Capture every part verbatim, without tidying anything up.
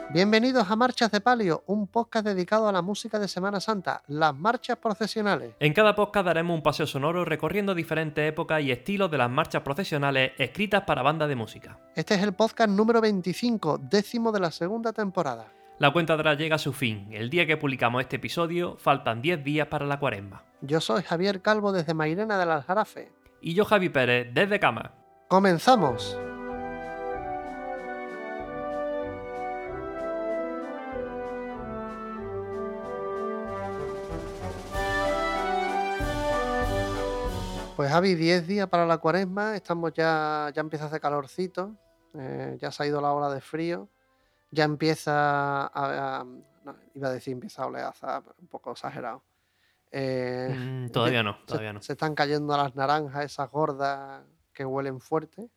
Bienvenidos a Marchas de Palio, un podcast dedicado a la música de Semana Santa, las marchas procesionales. En cada podcast daremos un paseo sonoro recorriendo diferentes épocas y estilos de las marchas procesionales escritas para bandas de música. Este es el podcast número veinticinco, décimo de la segunda temporada. La cuenta atrás llega a su fin. El día que publicamos este episodio faltan diez días para la cuaresma. Yo soy Javier Calvo desde Mairena del Aljarafe. Y yo, Javi Pérez, desde Cama. ¡Comenzamos! Pues Javi, diez días para la cuaresma, estamos ya, ya empieza a hacer calorcito, eh, ya se ha ido la ola de frío, ya empieza a, a- no, iba a decir empieza a oleaza, un poco exagerado. Eh, Mm, empie- todavía no, se, todavía no. se están cayendo las naranjas, esas gordas que huelen fuerte,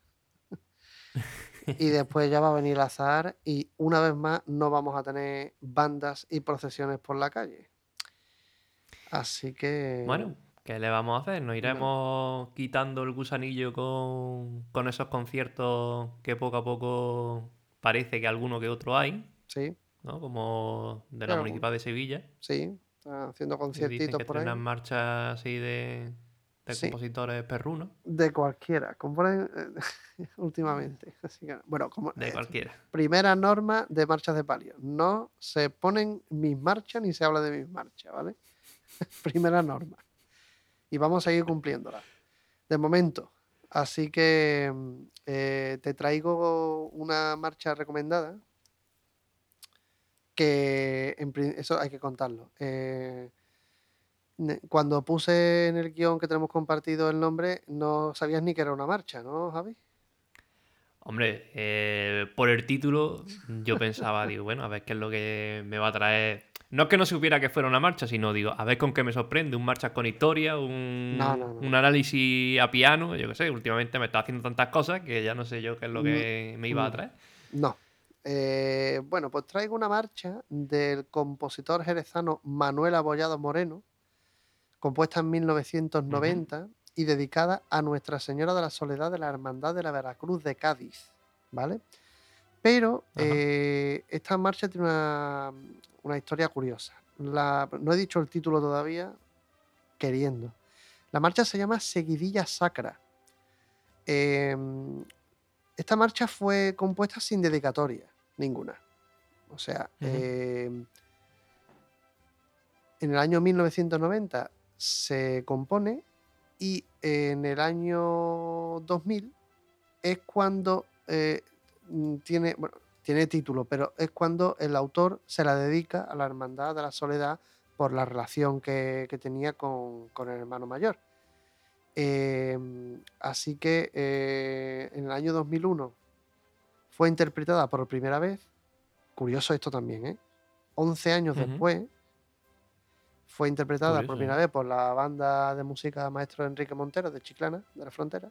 y después ya va a venir el azahar y una vez más no vamos a tener bandas y procesiones por la calle. Así que... Bueno, ¿qué le vamos a hacer? Nos no, iremos quitando el gusanillo con, con esos conciertos que poco a poco parece que alguno que otro hay, sí, ¿no? Como de la hay alguno. Municipal de Sevilla. Sí, están haciendo Que dicen conciertitos que por estrenan ahí. marchas así de, de Sí, compositores perrunos. de cualquiera, componen eh, últimamente. Así que, bueno, como De eh, cualquiera. primera norma de marchas de palio. No se ponen mis marchas ni se habla de mis marchas, ¿vale? Primera norma. Y vamos a seguir cumpliéndola. De momento. Así que mm, eh, te traigo una marcha recomendada que en prin- eso hay que contarlo. Eh, ne- cuando puse en el guión que tenemos compartido el nombre, no sabías ni que era una marcha, ¿no, Javi? Hombre, eh, por el título yo pensaba, digo, bueno, a ver qué es lo que me va a traer. No es que no supiera que fuera una marcha, sino digo, a ver con qué me sorprende. Un marcha con historia, No, un, no, no. un análisis a piano, yo qué sé, últimamente me está haciendo tantas cosas que ya no sé yo qué es lo Mm, que me iba a mm, traer. no. Eh, bueno, pues traigo una marcha del compositor jerezano Manuel Abollado Moreno, compuesta en Ujú. mil novecientos noventa y dedicada a Nuestra Señora de la Soledad de la Hermandad de la Veracruz de Cádiz, ¿vale? Pero Ajá. eh, esta marcha tiene una, una historia curiosa. La- no he dicho el título todavía, queriendo. La marcha se llama Seguidilla Sacra. Em, esta marcha fue compuesta sin dedicatoria ninguna. O sea, Ujú. em, en el año mil novecientos noventa se compone y en el año dos mil es cuando eh, mm, tiene, bueno, tiene título, pero es cuando el autor se la dedica a la Hermandad de la Soledad por la relación que, que tenía con, con el hermano mayor. Em, así que eh, en el año dos mil uno fue interpretada por primera vez, curioso esto también, ¿eh? once años Ujú. después fue interpretada por Curioso, primera ¿eh? vez por la banda de música Maestro Enrique Montero de Chiclana, de la Frontera.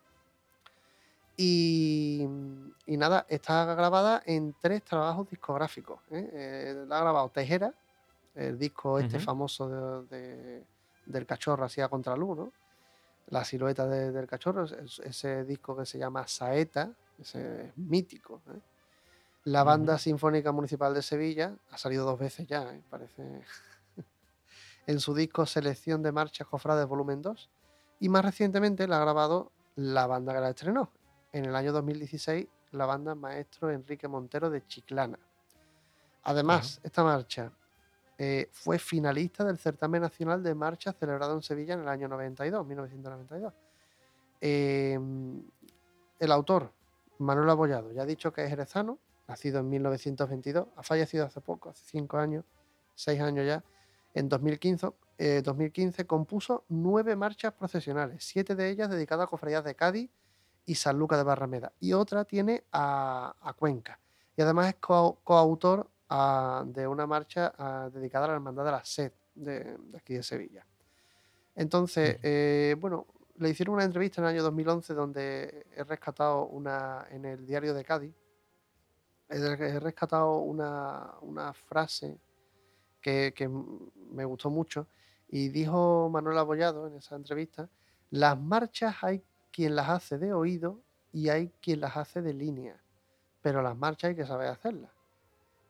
Y, y nada, está grabada en tres trabajos discográficos. ¿eh? Eh, la ha grabado Tejera, el disco este Ujú. famoso de, de- del cachorro así a contraluz, ¿no? La silueta de- del cachorro, es- ese disco que se llama Saeta, ese es mítico. ¿eh? La Banda Ujú. Sinfónica Municipal de Sevilla ha salido dos veces ya, ¿eh? Parece en su disco Selección de Marchas Cofrades Volumen dos. Y más recientemente la ha grabado la banda que la estrenó. En el año dos mil dieciséis, la banda Maestro Enrique Montero de Chiclana. Ajá. Además, esta marcha eh, fue finalista del certamen nacional de marcha celebrado en Sevilla en el año noventa y dos, mil novecientos noventa y dos. Eh, el autor, Manuel Abollado, ya ha dicho que es jerezano, nacido en mil novecientos veintidós, ha fallecido hace poco, hace cinco años, seis años ya. En dos mil quince, eh, dos mil quince compuso nueve marchas procesionales, siete de ellas dedicadas a cofradías de Cádiz y San Lucas de Barrameda, y otra tiene a, a Cuenca. Y además es co- coautor ah, de una marcha ah, dedicada a la Hermandad de la Sed de, de aquí de Sevilla. Entonces, Ujú. eh, bueno, le hicieron una entrevista en el año dos mil once donde he rescatado una, en el diario de Cádiz, he he rescatado una, una frase que, que m- me gustó mucho y dijo Manuel Abollado en esa entrevista, las marchas hay quien las hace de oído y hay quien las hace de línea, pero las marchas hay que saber hacerlas.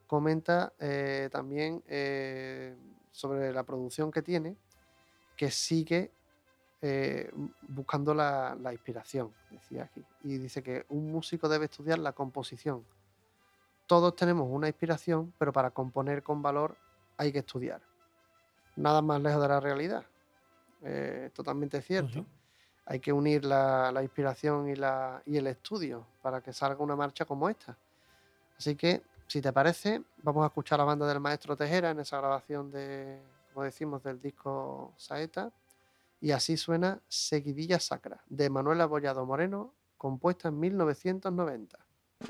comenta eh, también eh, sobre la producción que tiene, que sigue eh, buscando la, la inspiración, decía aquí. Y dice que un músico debe estudiar la composición. Todos tenemos una inspiración, pero para componer con valor hay que estudiar. Nada más lejos de la realidad. Eh, totalmente cierto. Uh-huh. Hay que unir la, la inspiración y, la, y el estudio para que salga una marcha como esta. Así que, si te parece, vamos a escuchar a la banda del maestro Tejera en esa grabación de, como decimos, del disco Saeta. Y así suena Seguidilla Sacra, de Manuel Abollado Moreno, compuesta en mil novecientos noventa.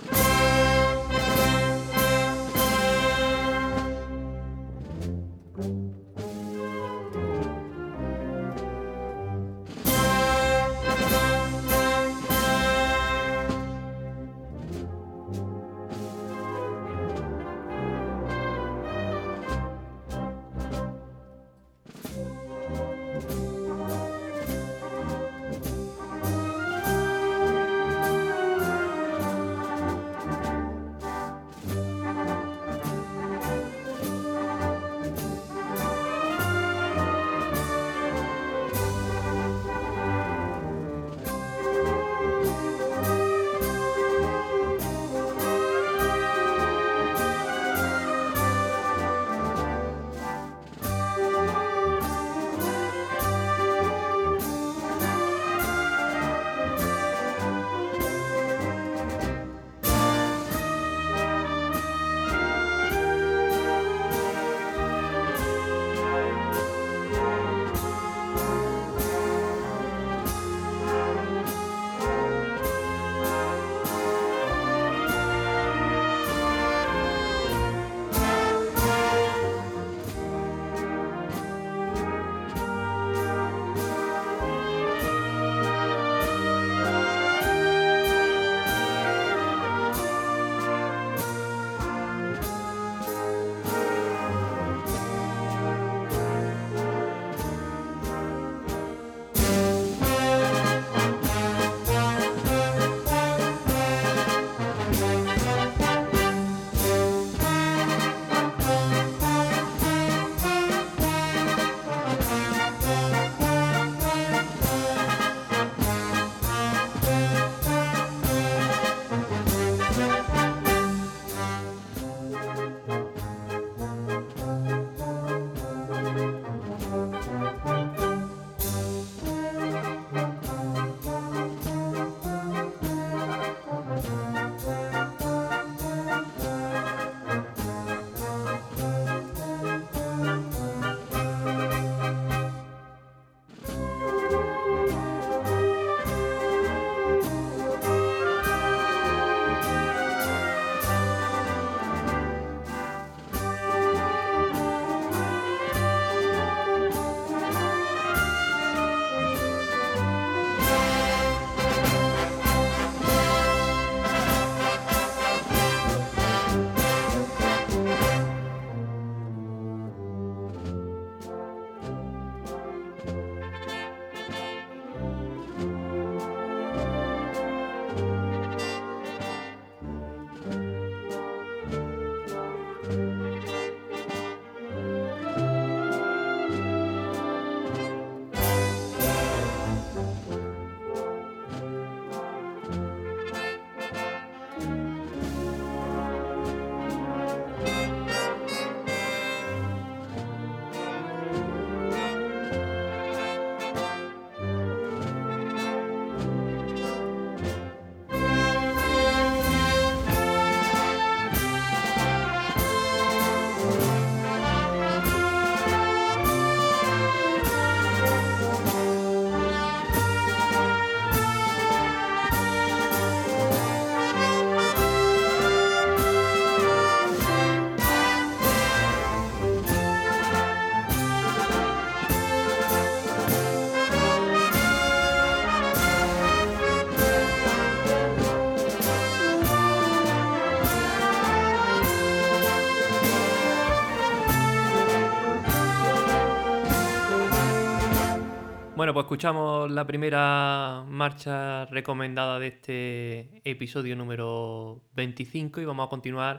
Bueno, pues escuchamos la primera marcha recomendada de este episodio número veinticinco y vamos a continuar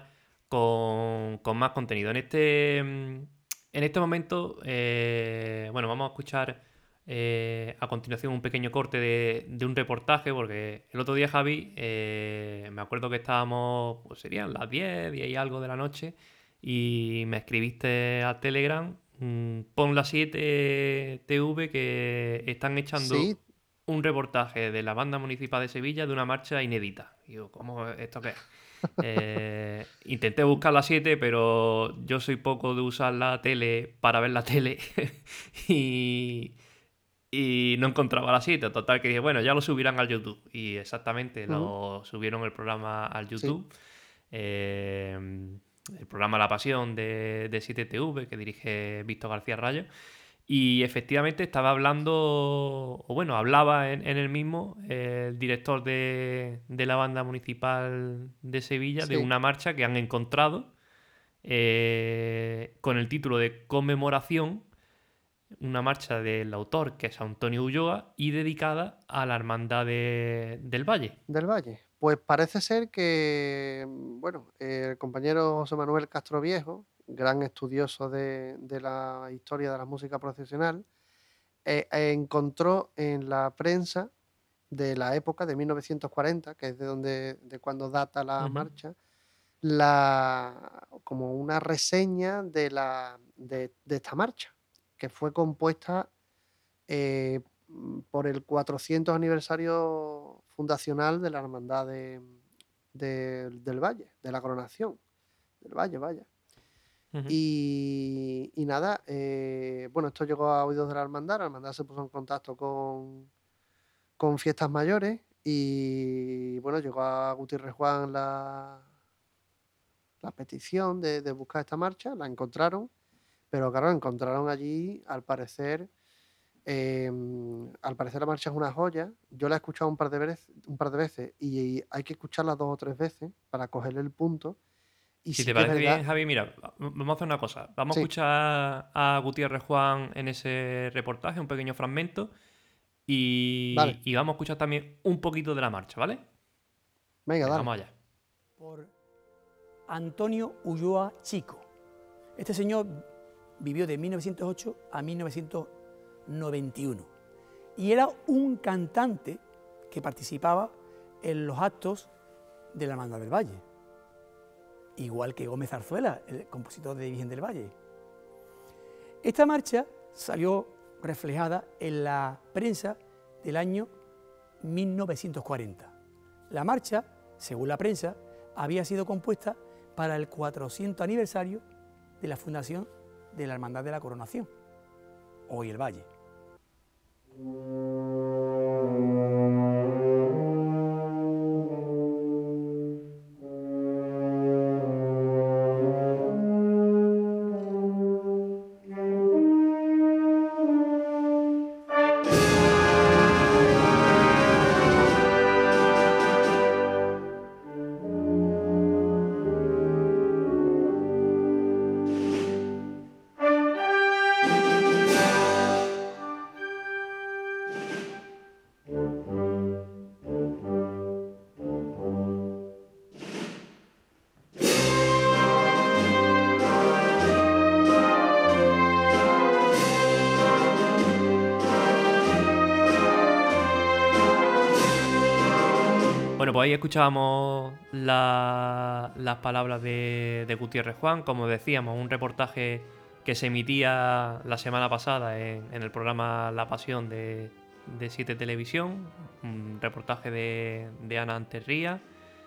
con, con más contenido. En este, en este momento, eh, bueno, vamos a escuchar eh, a continuación un pequeño corte de, de un reportaje, porque el otro día, Javi, eh, me acuerdo que estábamos, pues serían las diez, diez y algo de la noche, y me escribiste al Telegram, mm, pon la siete T V que están echando Sí, un reportaje de la Banda Municipal de Sevilla de una marcha inédita. Y digo, ¿cómo esto qué es? Eh, intenté buscar la siete, pero yo soy poco de usar la tele para ver la tele y, y no encontraba la siete. Total, que dije, bueno, ya lo subirán al YouTube. Y exactamente, ujú, lo subieron el programa al sí, YouTube. Eh, el programa La Pasión de, de siete T V que dirige Víctor García Rayo. Y efectivamente estaba hablando, o bueno, hablaba en, en el mismo eh, el director de, de la banda municipal de Sevilla de sí, una marcha que han encontrado eh, con el título de Conmemoración, una marcha del autor que es Antonio Ulloa y dedicada a la Hermandad de- del Valle. del Valle. Pues parece ser que, mm, bueno, el compañero José Manuel Castro Viejo, gran estudioso de, de la historia de la música profesional, eh, encontró en la prensa de la época de mil novecientos cuarenta, que es de donde, de cuando data la Ujú, marcha, la, como una reseña de, la, de, de esta marcha, que fue compuesta eh, mm, por el cuatrocientos aniversario fundacional de la Hermandad de- de- del Valle, de la Coronación del Valle, vaya. ujú. Y, y nada, eh, bueno, esto llegó a oídos de la Hermandad, la Hermandad se puso en contacto con, con Fiestas Mayores y bueno, llegó a Gutiérrez Juan la, la petición de, de buscar esta marcha, la encontraron, pero claro, encontraron allí, al parecer, em, al parecer la marcha es una joya. Yo la he escuchado un par de veces, un par de veces y hay que escucharla dos o tres veces para cogerle el punto. Y Si sí te que es parece verdad, bien, Javi, mira, vamos a hacer una cosa. Vamos a sí, escuchar a Gutiérrez Juan en ese reportaje, un pequeño fragmento. vale, Y, y vamos a escuchar también un poquito de la marcha, ¿vale? venga, Venga, dale. vamos allá. Por Antonio Ulloa Chico. Este señor vivió de mil novecientos ocho a mil novecientos noventa y uno y era un cantante que participaba en los actos de la Hermandad del Valle, igual que Gómez Zarzuela, el compositor de Virgen del Valle. Esta marcha salió reflejada en la prensa del año mil novecientos cuarenta. La marcha, según la prensa, había sido compuesta para el cuatrocientos aniversario de la fundación de la Hermandad de la Coronación, hoy el Valle. Bueno, pues ahí escuchábamos la- las palabras de, de Gutiérrez Juan, como decíamos, un reportaje que se emitía la semana pasada en, en el programa La Pasión de, de siete Televisión, un reportaje de, de Ana Anterría.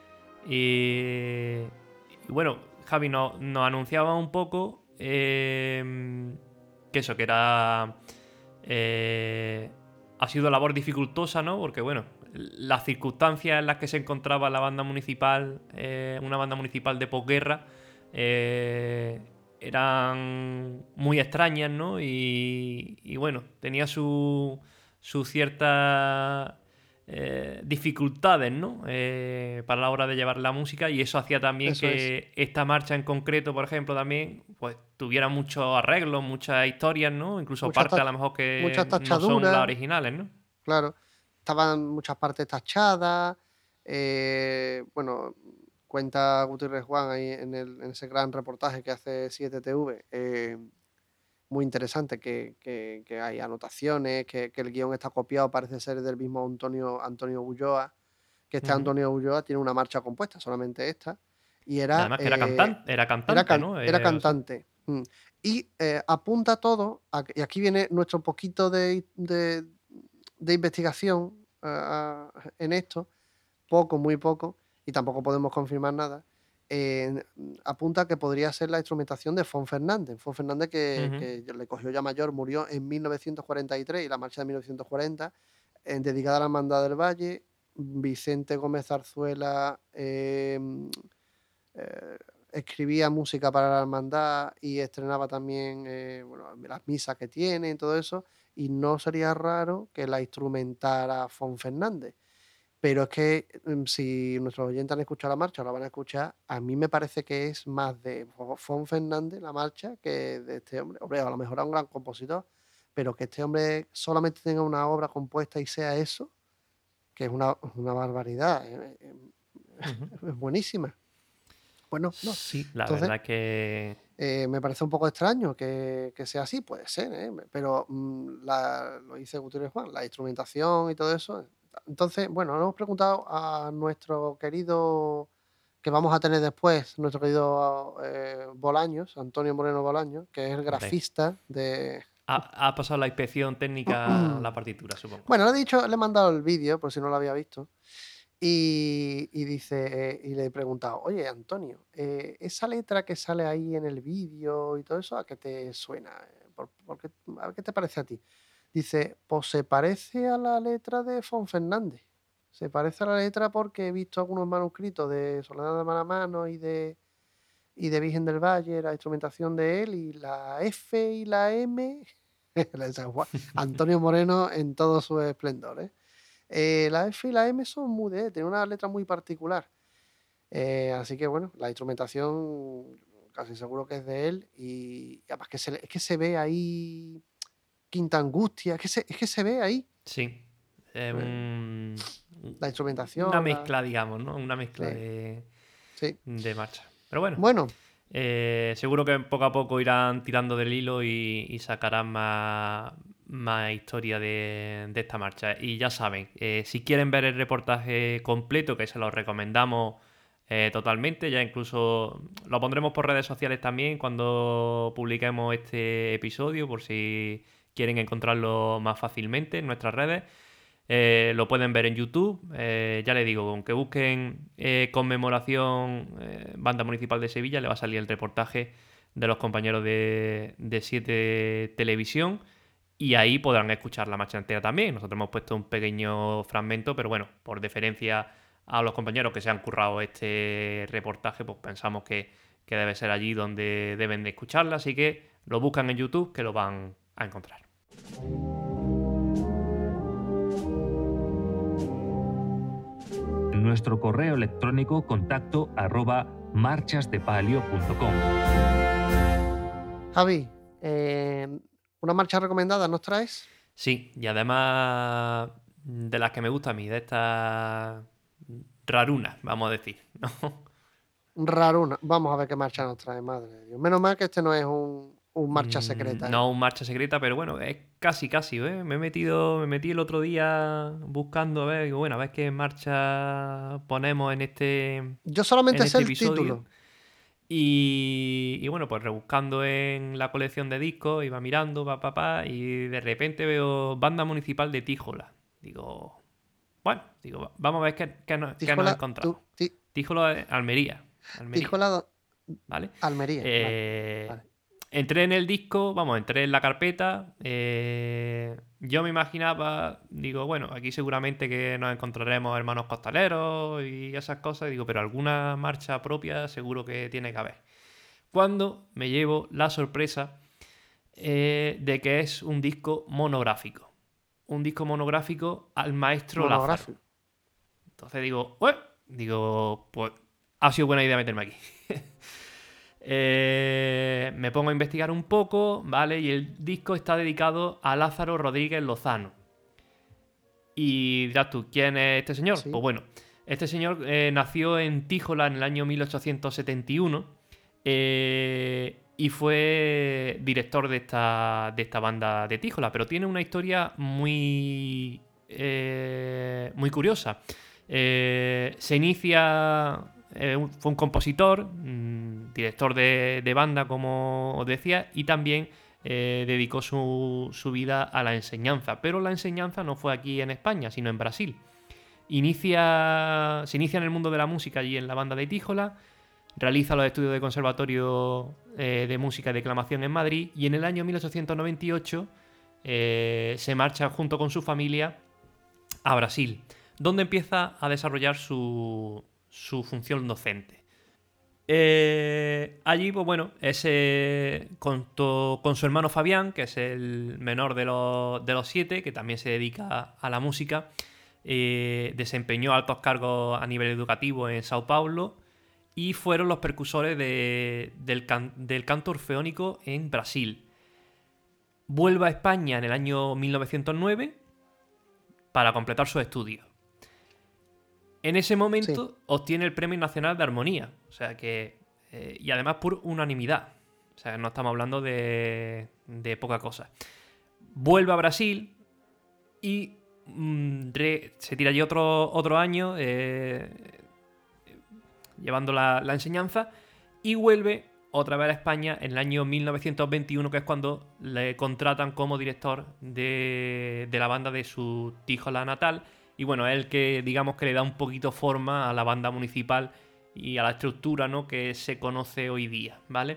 Y, y bueno, Javi nos, nos anunciaba un poco eh, que eso, que era... eh, ha sido labor dificultosa, ¿no? Porque bueno, las circunstancias en las que se encontraba la banda municipal, eh, una banda municipal de posguerra, eh, eran muy extrañas, ¿no? Y, y bueno, tenía su, su cierta eh, dificultades, ¿no? Eh, para la hora de llevar la música y eso hacía también Eso es. que esta marcha en concreto, por ejemplo, también pues tuviera muchos arreglos, muchas historias, ¿no? Incluso Muchas, partes a tach- lo mejor muchas que no son las tachaduras, originales, ¿no? claro. Estaban muchas partes tachadas. eh, bueno, cuenta Gutiérrez Juan ahí en, el, en ese gran reportaje que hace siete T V, eh, muy interesante, que, que, que hay anotaciones, que, que el guión está copiado, parece ser del mismo Antonio, Antonio Ulloa, que este Ujú. Antonio Ulloa tiene una marcha compuesta, solamente esta, y Y era, además que era, eh, cantan, era era, cantante, can- ¿no? era Eh, o sea, cantante. Mm. Y eh, apunta todo, a que- y aquí viene nuestro poquito de, de, de investigación ah, en esto, poco, muy poco, y tampoco podemos confirmar nada. eh, apunta que podría ser la instrumentación de Fon Fernández. Fon Fernández que, ujú. que le cogió ya mayor, murió en mil novecientos cuarenta y tres y la marcha de mil novecientos cuarenta, eh, dedicada a la Hermandad del Valle. Vicente Gómez Zarzuela eh, eh, escribía música para la hermandad y estrenaba también eh, bueno, las misas que tiene y todo eso, y no sería raro que la instrumentara Fon Fernández. Pero es que mm, si nuestros oyentes han escuchado la marcha o la van a escuchar, a mí me parece que es más de Fo- Fon Fernández la marcha que de este hombre. Hombre, a lo mejor es un gran compositor, pero que este hombre solamente tenga una obra compuesta y sea eso, que es una, una barbaridad, eh, eh, Ujú. es buenísima. Bueno, no. Sí, la Entonces, verdad es que eh, me parece un poco extraño que, que sea así, puede ser, ¿eh? Pero mm, la- lo dice Gutiérrez Juan, la instrumentación y todo eso. Entonces, bueno, le hemos preguntado a nuestro querido, que vamos a tener después, nuestro querido eh, Bolaños, Antonio Moreno Bolaños, que es el hombre, grafista de... ha, ha pasado la inspección técnica a la partitura, supongo. Bueno, le he dicho, le he mandado el vídeo, por si no lo había visto. Y, y dice, eh, y le he preguntado, oye, Antonio, eh, esa letra que sale ahí en el vídeo y todo eso, ¿a qué te suena? Eh, ¿Por, por qué, a ver qué te parece a ti? Dice, pues se parece a la letra de Fon Fernández. Se parece a la letra porque he visto algunos manuscritos de Soledad de Mano a Mano y de, y de Virgen del Valle, la instrumentación de él, y la F y la M, la de San Juan. Antonio Moreno en todo su esplendor, ¿eh? Eh, la F y la M son muy de, tiene una letra muy particular. Eh, así que bueno, la instrumentación casi seguro que es de él. Y, y además que se, le- es que se ve ahí Quinta Angustia, es que se, es que se ve ahí Sí, es eh, un- la una instrumentación, la... mezcla, digamos, ¿no? Una mezcla Sí, de, sí. de marcha. Pero bueno, Bueno, eh, seguro que poco a poco irán tirando del hilo y, y sacarán más, más historia de, de esta marcha. Y ya saben, eh, si quieren ver el reportaje completo, que se lo recomendamos eh, totalmente, ya incluso lo pondremos por redes sociales también cuando publiquemos este episodio, por si quieren encontrarlo más fácilmente en nuestras redes. Eh, lo pueden ver en YouTube. Eh, ya les digo, aunque busquen eh, conmemoración eh, Banda Municipal de Sevilla, le va a salir el reportaje de los compañeros de, de siete Televisión y ahí podrán escuchar la marcha entera también. Nosotros hemos puesto un pequeño fragmento, pero bueno, por deferencia a los compañeros que se han currado este reportaje, pues pensamos que, que debe ser allí donde deben de escucharla, así que lo buscan en YouTube que lo van a encontrar. Nuestro correo electrónico contacto arroba marchasdepalio punto com. Javi, eh, ¿una marcha recomendada nos traes? Sí, y además de las que me gusta a mí, de estas rarunas, vamos a decir, ¿no? Raruna. Vamos a ver qué marcha nos trae, madre de Dios. Menos mal que este no es un, un marcha Mm, secreta, ¿eh? no un marcha secreta, pero bueno, es casi casi, ¿eh? Me he metido, me metí el otro día buscando, a ver, digo, bueno, a ver qué marcha ponemos en este, en Yo solamente sé este el episodio. título. Y, y bueno, pues rebuscando en la colección de discos, iba mirando, pa, pa, pa, y de repente veo Banda Municipal de Tíjola. Digo, bueno, digo, va- vamos a ver qué, qué nos, qué nos Tíjola, encontramos. tú, ti- Tíjola, eh, Almería. Almería, Tíjola, do- ¿vale? Almería. Vale, Eh, vale. entré en el disco, vamos, entré en la carpeta. eh, yo me imaginaba, digo, bueno, aquí seguramente que nos encontraremos hermanos costaleros y esas cosas. Digo, pero alguna marcha propia seguro que tiene que haber. Cuando me llevo la sorpresa eh, de que es un disco monográfico. Un disco monográfico al maestro Lázaro. Monográfico. Entonces digo, "Ué", digo, pues ha sido buena idea meterme aquí. Eh, me pongo a investigar un poco, ¿vale? Y el disco está dedicado a Lázaro Rodríguez Lozano. Y dirás tú, ¿quién es este señor? Sí. Pues bueno, Este señor eh, nació en Tíjola en el año mil ochocientos setenta y uno eh, y fue director de esta, de esta banda de Tíjola, pero tiene una historia muy, eh, muy curiosa. Eh, se inicia, eh, fue un compositor, mmm, director de, de banda, como os decía, y también eh, dedicó su, su vida a la enseñanza. Pero la enseñanza no fue aquí en España, sino en Brasil. Inicia, se inicia en el mundo de la música allí en la banda de Tíjola, realiza los estudios de conservatorio eh, de música y declamación en Madrid, y en el año mil ochocientos noventa y ocho eh, se marcha junto con su familia a Brasil, donde empieza a desarrollar su, su función docente. Eh, allí, pues bueno, ese, con, to, con su hermano Fabián, que es el menor de los, de los siete, que también se dedica a la música, eh, desempeñó altos cargos a nivel educativo en Sao Paulo y fueron los precursores de, del, can, del canto orfeónico en Brasil. Vuelve a España en el año mil novecientos nueve para completar sus estudios. En ese momento sí. obtiene el Premio Nacional de Armonía, o sea que eh, y además por unanimidad, o sea no estamos hablando de, de poca cosa. Vuelve a Brasil y mm, re, se tira allí otro, otro año eh, llevando la, la enseñanza y vuelve otra vez a España en el año mil novecientos veintiuno, que es cuando le contratan como director de, de la banda de su Tíjola natal. Y bueno, es el que, digamos, que le da un poquito forma a la banda municipal y a la estructura, ¿no?, que se conoce hoy día, ¿vale?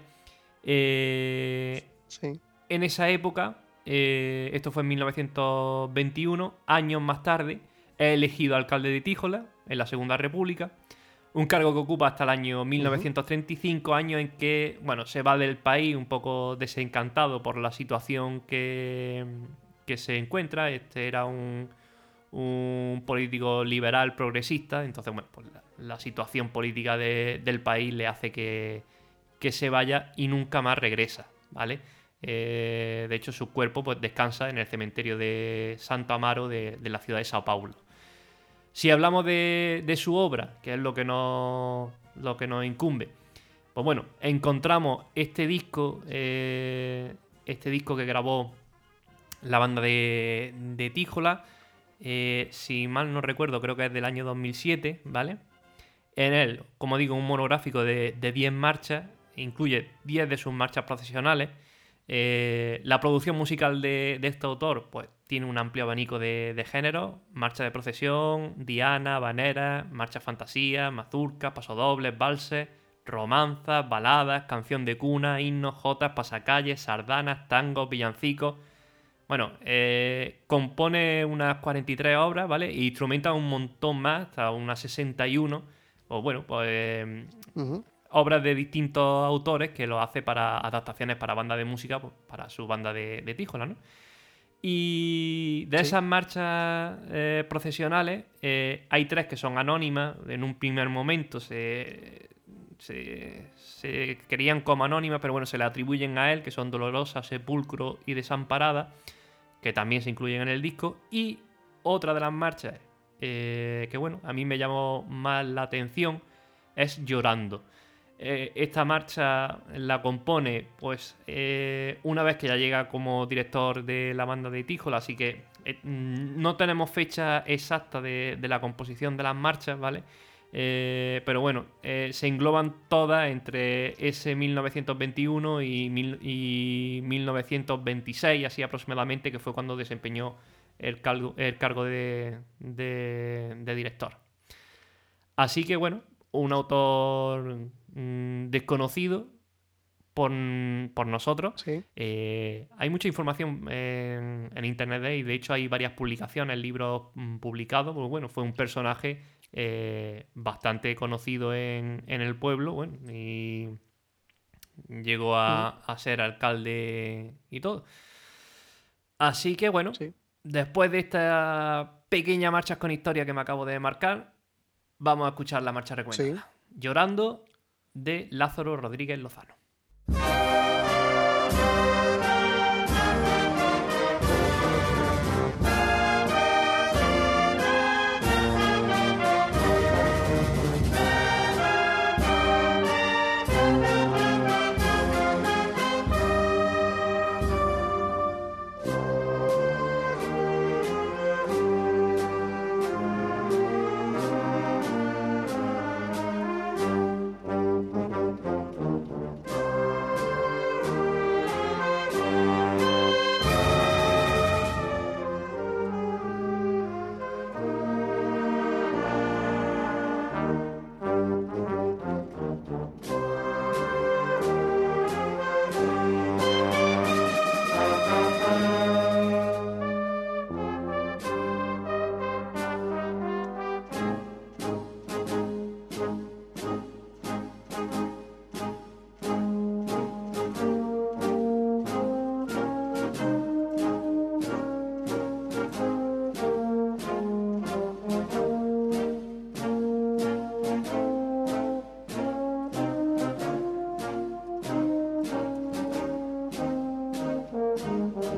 Eh, sí. En esa época, eh, esto fue en mil novecientos veintiuno, años más tarde, es elegido alcalde de Tíjola en la Segunda República, un cargo que ocupa hasta el año mil novecientos treinta y cinco, uh-huh. año en que, bueno, se va del país un poco desencantado por la situación que, que se encuentra. Este era un... un político liberal progresista, entonces bueno, pues la, la situación política de, del país le hace que, que se vaya y nunca más regresa, ¿vale? Eh, de hecho, su cuerpo pues descansa en el cementerio de Santo Amaro de, de la ciudad de Sao Paulo. Si hablamos de, de su obra, que es lo que nos, lo que nos incumbe, pues bueno, encontramos este disco, eh, este disco que grabó la banda de, de Tíjola. Eh, si mal no recuerdo, creo que es del año dos mil siete, ¿vale? En él, como digo, un monográfico de, de diez marchas, incluye diez de sus marchas procesionales. Eh, la producción musical de, de este autor, pues tiene un amplio abanico de, de géneros: marcha de procesión, diana, habanera, marcha fantasía, mazurca, pasodobles, valses, romanzas, baladas, canción de cuna, himnos, jotas, pasacalles, sardanas, tangos, villancicos. Bueno, eh, compone unas cuarenta y tres obras, ¿vale? E instrumenta un montón más, hasta unas sesenta y uno. O bueno, pues eh, uh-huh. obras de distintos autores que lo hace para adaptaciones para bandas de música, pues, para su banda de, de Tíjola, ¿no? Y de sí. esas marchas eh, procesionales, eh, hay tres que son anónimas. En un primer momento se, se, se creían como anónimas, pero bueno, se le atribuyen a él, que son Dolorosa, Sepulcro y Desamparada, que también se incluyen en el disco. Y otra de las marchas eh, que bueno, a mí me llamó más la atención es Llorando. Eh, esta marcha la compone pues eh, una vez que ya llega como director de la banda de Tíjola, así que eh, no tenemos fecha exacta de, de la composición de las marchas, ¿vale? Eh, pero bueno, eh, se engloban todas entre ese mil novecientos veintiuno y, mil, y mil novecientos veintiséis, así aproximadamente, que fue cuando desempeñó el cargo, el cargo de, de, de director. Así que bueno, un autor mmm, desconocido por, por nosotros. Sí. Eh, hay mucha información en, en internet de, y de hecho hay varias publicaciones, libros mmm, publicados. Pues bueno, fue un personaje eh, bastante conocido en, en el pueblo, bueno, y llegó a, a ser alcalde y todo. Así que bueno, sí. después de esta pequeña marcha con historia que me acabo de marcar, vamos a escuchar la marcha recomendada. Sí. Llorando, de Lázaro Rodríguez Lozano.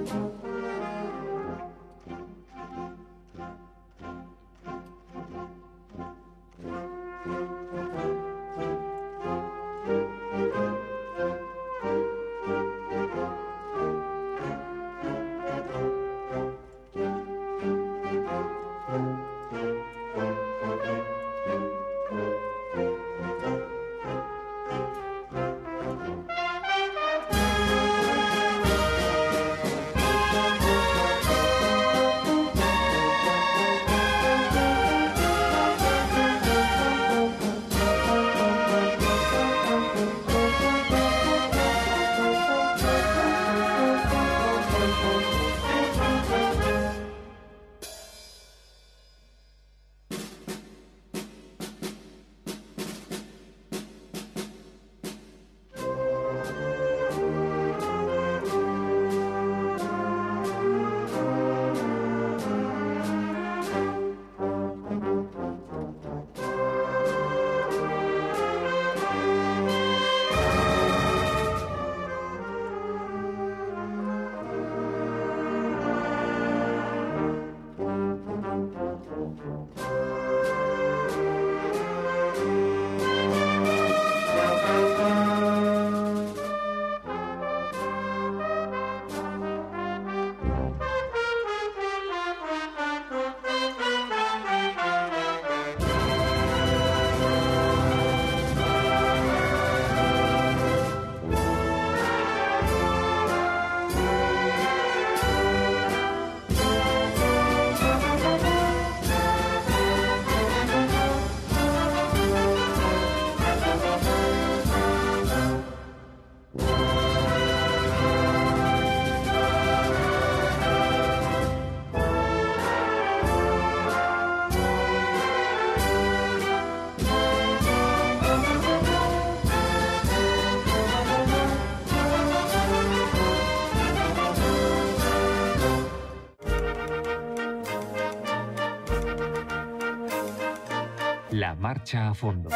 La marcha a fondo.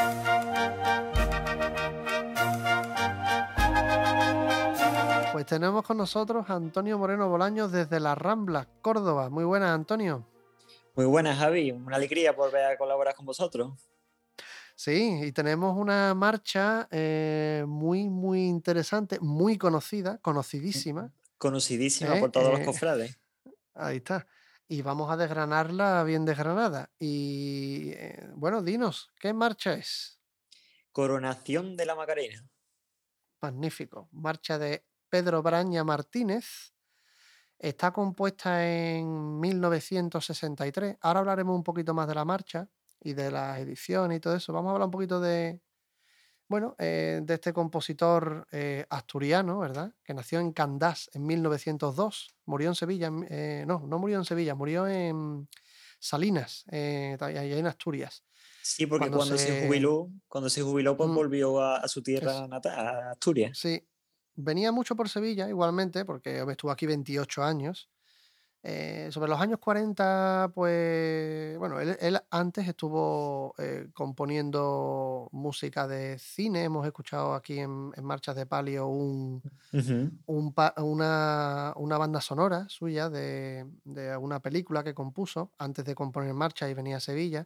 Pues tenemos con nosotros a Antonio Moreno Bolaños desde Las Ramblas, Córdoba. Muy buenas, Antonio. Muy buenas, Javi. Una alegría volver a colaborar con vosotros. Sí, y tenemos una marcha eh, muy, muy interesante, muy conocida, conocidísima. Conocidísima ¿eh? por todos los Eh, cofrades. Ahí está. Y vamos a desgranarla bien desgranada. Y eh, bueno, dinos, ¿qué marcha es? Coronación de la Macarena. Magnífico. Marcha de Pedro Braña Martínez. Está compuesta en mil novecientos sesenta y tres. Ahora hablaremos un poquito más de la marcha y de las ediciones y todo eso. Vamos a hablar un poquito de, bueno, eh, de este compositor eh, asturiano, ¿verdad? Que nació en Candás en mil novecientos dos. Murió en Sevilla. Eh, no, no murió en Sevilla, murió en Salinas, eh, allá en Asturias. Sí, porque Cuando cuando, se... se- jubiló, cuando se jubiló, pues Mm, volvió a, a su es- tierra natal, a Asturias. sí, venía mucho por Sevilla igualmente, porque estuvo aquí veintiocho años. Eh, sobre los años cuarenta, pues, bueno, él, él antes estuvo eh, componiendo música de cine. Hemos escuchado aquí en, en Marchas de Palio un, Ujú. un pa- una, una banda sonora suya de, de una película que compuso antes de componer Marcha y venía a Sevilla.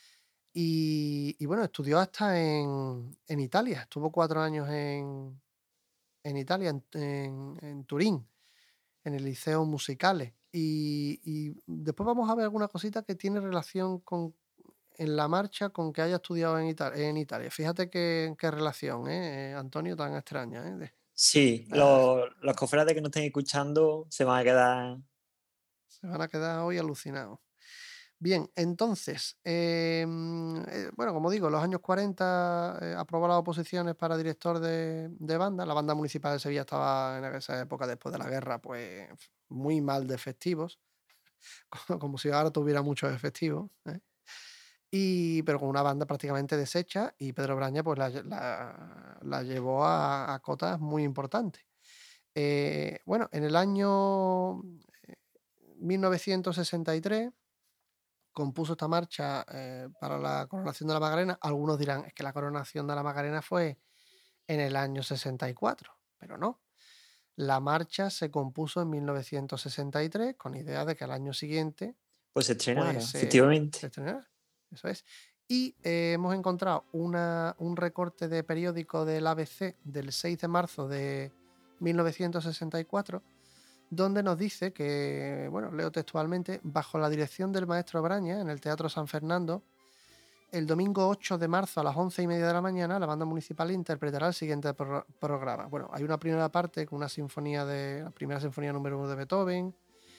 Y, y bueno, estudió hasta en, en Italia. Estuvo cuatro años en, en Italia, en, en- en Turín, en el Liceo Musicale. Y, y después vamos a ver alguna cosita que tiene relación con en la marcha con que haya estudiado en, Ita- en Italia. Fíjate qué, qué relación, ¿eh? Eh, Antonio, tan extraña. ¿eh? De- Sí, ah, los, los cofrades que no estén escuchando se van a quedar. se van a quedar hoy alucinados. Bien, entonces, eh, mm, eh, bueno, como digo, en los años cuarenta eh, aprobó las oposiciones para director de, de banda. La banda municipal de Sevilla estaba en esa época, después de la guerra, pues muy mal de efectivos, como si ahora tuviera muchos efectivos. ¿eh? Y, pero con una banda prácticamente deshecha, y Pedro Braña pues la, lle- la- la llevó a, a cotas muy importantes. Eh, bueno, en el año eh, mil novecientos sesenta y tres compuso esta marcha eh, para la coronación de la Macarena. Algunos dirán, es que la coronación de la Macarena fue en el año sesenta y cuatro, pero no. La marcha se compuso en mil novecientos sesenta y tres con idea de que al año siguiente Pues se estrenara, pues, eh, efectivamente. se estrenara. Eso es. Y eh, hemos encontrado una, un recorte de periódico del A B C del seis de marzo de mil novecientos sesenta y cuatro, donde nos dice que, bueno, leo textualmente, bajo la dirección del maestro Braña en el Teatro San Fernando, el domingo ocho de marzo a las once y media de la mañana, la banda municipal interpretará el siguiente pro- programa. Bueno, hay una primera parte con una sinfonía de la primera sinfonía número uno de Beethoven,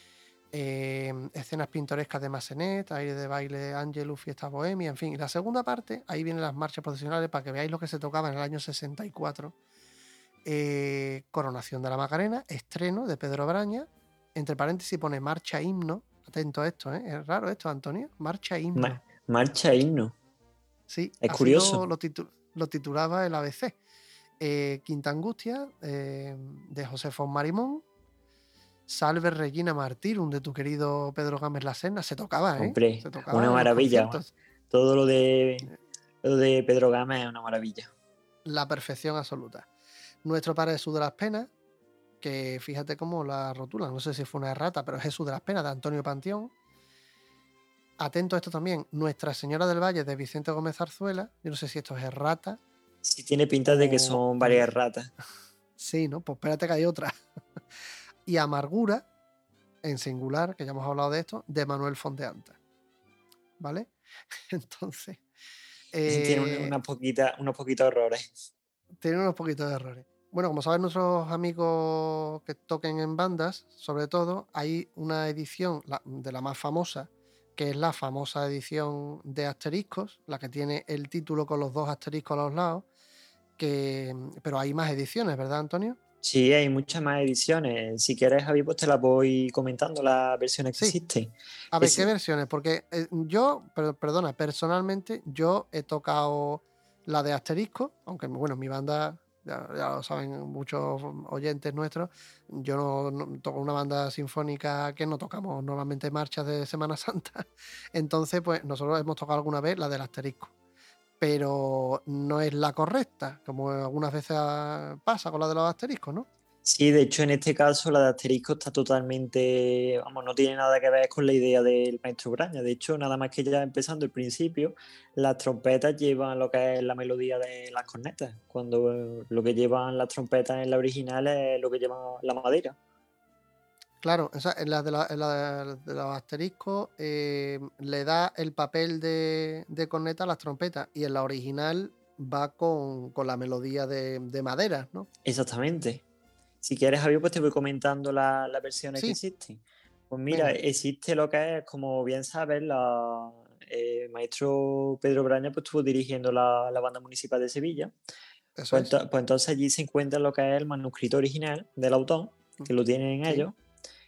eh, escenas pintorescas de Massenet, aire de baile Angelus, fiesta bohemia, en fin. Y la segunda parte, ahí vienen las marchas procesionales para que veáis lo que se tocaba en el año sesenta y cuatro. Eh, Coronación de la Macarena, estreno de Pedro Braña, entre paréntesis pone marcha himno. Atento a esto, ¿eh? Es raro esto, Antonio. Marcha himno. Ma- marcha himno. Sí, Es así curioso. lo, lo, titu- lo titulaba el A B C. Eh, Quinta Angustia, eh, de José Fon Marimón. Salve Regina Martyrum, de tu querido Pedro Gámez La Serna. Se tocaba, ¿eh? Hombre, Se tocaba una en los maravilla. conciertos. Todo lo de, lo de Pedro Gámez es una maravilla. La perfección absoluta. Nuestro Padre Jesús de las Penas, que fíjate cómo la rotula, no sé si fue una errata, pero es Jesús de las Penas, de Antonio Panteón. Atento a esto también, Nuestra Señora del Valle, de Vicente Gómez Zarzuela. Yo no sé si esto es errata. Sí tiene pinta de que o- son varias ratas. Sí, ¿no? Pues espérate que hay otra. Y Amargura, en singular, que ya hemos hablado de esto, de Manuel Fonteanta. ¿Vale? Entonces, Tiene una, eh, una poquita, unos poquitos errores. tiene unos poquitos de errores. Bueno, como saben nuestros amigos que toquen en bandas, sobre todo, hay una edición la- de la más famosa, que es la famosa edición de asteriscos, la que tiene el título con los dos asteriscos a los lados, que, pero hay más ediciones, ¿verdad, Antonio? Sí, hay muchas más ediciones. Si quieres, Javi, pues te las voy comentando las versiones que Sí. existen. A ver, Es- ¿qué versiones? Porque eh, yo, per- perdona, personalmente, yo he tocado la de asterisco, aunque bueno, mi banda, ya, ya lo saben muchos oyentes nuestros, yo no, no- toco una banda sinfónica que no tocamos normalmente marchas de Semana Santa. Entonces, pues nosotros hemos tocado alguna vez la del asterisco, pero no es la correcta, como algunas veces ah, pasa con la de los asteriscos, ¿no? Sí, de hecho, en este caso, la de asterisco está totalmente, vamos, no tiene nada que ver con la idea del maestro Braña. De hecho, nada más que ya empezando el principio, las trompetas llevan lo que es la melodía de las cornetas, cuando eh, lo que llevan las trompetas en la original es lo que lleva la madera. Claro, o sea, en la de, la, en la de- de los asteriscos eh, le da el papel de, de corneta a las trompetas y en la original va con, con la melodía de, de madera, ¿no? Exactamente. Si quieres, Javier, pues te voy comentando la- las versiones que Sí, existen. Pues mira, venga, existe lo que es, como bien sabes, la, eh, el maestro Pedro Braña pues, estuvo dirigiendo la, la banda municipal de Sevilla. eso Pues, es. ento- pues entonces allí se encuentra lo que es el manuscrito original del autor, Mm, que lo tienen sí, ellos.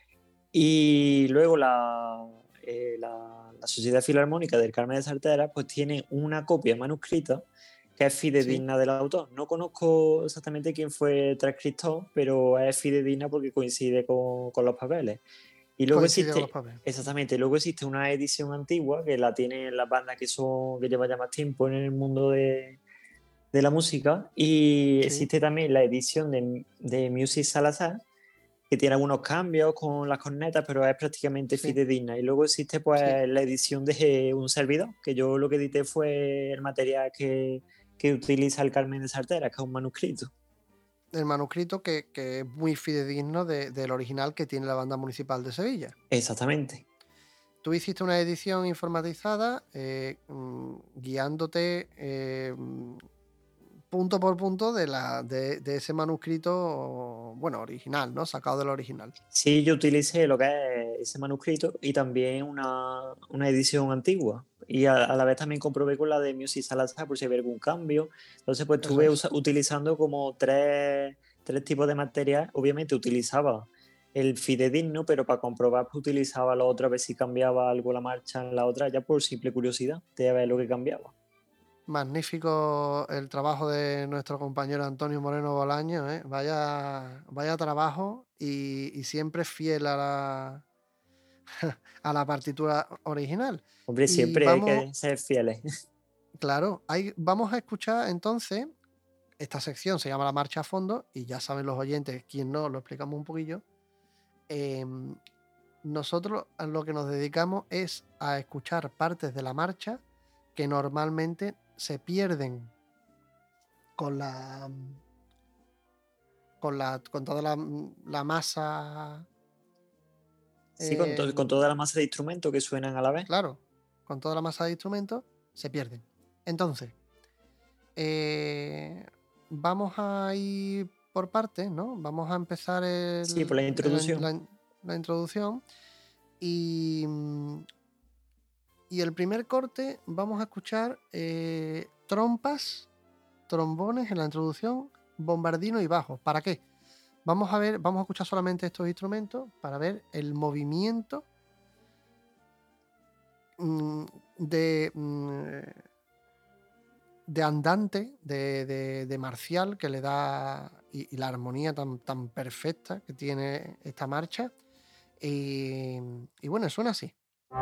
Y luego la, eh, la, la Sociedad Filarmónica del Carmen de Sartera pues tiene una copia manuscrita que es sí, fidedigna del autor. No conozco exactamente quién fue el transcriptor, pero es fidedigna porque coincide con, con los papeles. Y luego coincide con los existe, papeles. exactamente, luego existe una edición antigua que la tienen las bandas que son que llevan ya más tiempo en el mundo de, de la música. Y Sí, existe también la edición de, de Music Salazar, que tiene algunos cambios con las cornetas, pero es prácticamente sí, fidedigna. Y luego existe pues sí. la edición de un servidor, que yo lo que edité fue el material que, que utiliza el Carmen de Sartera, que es un manuscrito. El manuscrito que, que es muy fidedigno de- del original que tiene la banda municipal de Sevilla. Exactamente. Tú hiciste una edición informatizada eh, mm, guiándote eh, mm, punto por punto de, la, de, de ese manuscrito, bueno, original, ¿no? Sacado del original. Sí, yo utilicé lo que es ese manuscrito y también una, una edición antigua. Y a, a la vez también comprobé con la de Music Salazar por si había algún cambio. Entonces, pues Eso estuve es. usa- utilizando como tres, tres tipos de material. Obviamente utilizaba el fidedigno, pero para comprobar pues, utilizaba la otra, a ver si cambiaba algo la marcha en la otra, ya por simple curiosidad de ver lo que cambiaba. Magnífico el trabajo de nuestro compañero Antonio Moreno Bolaño, ¿eh? Vaya, vaya trabajo y, y siempre fiel a la, a la partitura original. Hombre, Y siempre hay vamos, que ser fieles. claro, hay, vamos a escuchar entonces esta sección se llama la marcha a fondo y ya saben los oyentes, quien no, lo explicamos un poquillo. Eh, nosotros a lo que nos dedicamos es a escuchar partes de la marcha que normalmente se pierden con la con la con toda la, la masa Sí, con, to- eh, con toda la masa de instrumentos que suenan a la vez. claro, con toda la masa de instrumentos se pierden. Entonces, eh, vamos a ir por partes, ¿no? Vamos a empezar el- Sí, por la el- introducción. la, la introducción y, y el primer corte vamos a escuchar eh, trompas, trombones en la introducción, bombardino y bajo. ¿Para qué? Vamos a ver, vamos a escuchar solamente estos instrumentos para ver el movimiento mm, de, mm, de andante, de, de- de marcial que le da y, y la armonía tan, tan perfecta que tiene esta marcha. Y, y bueno, suena así.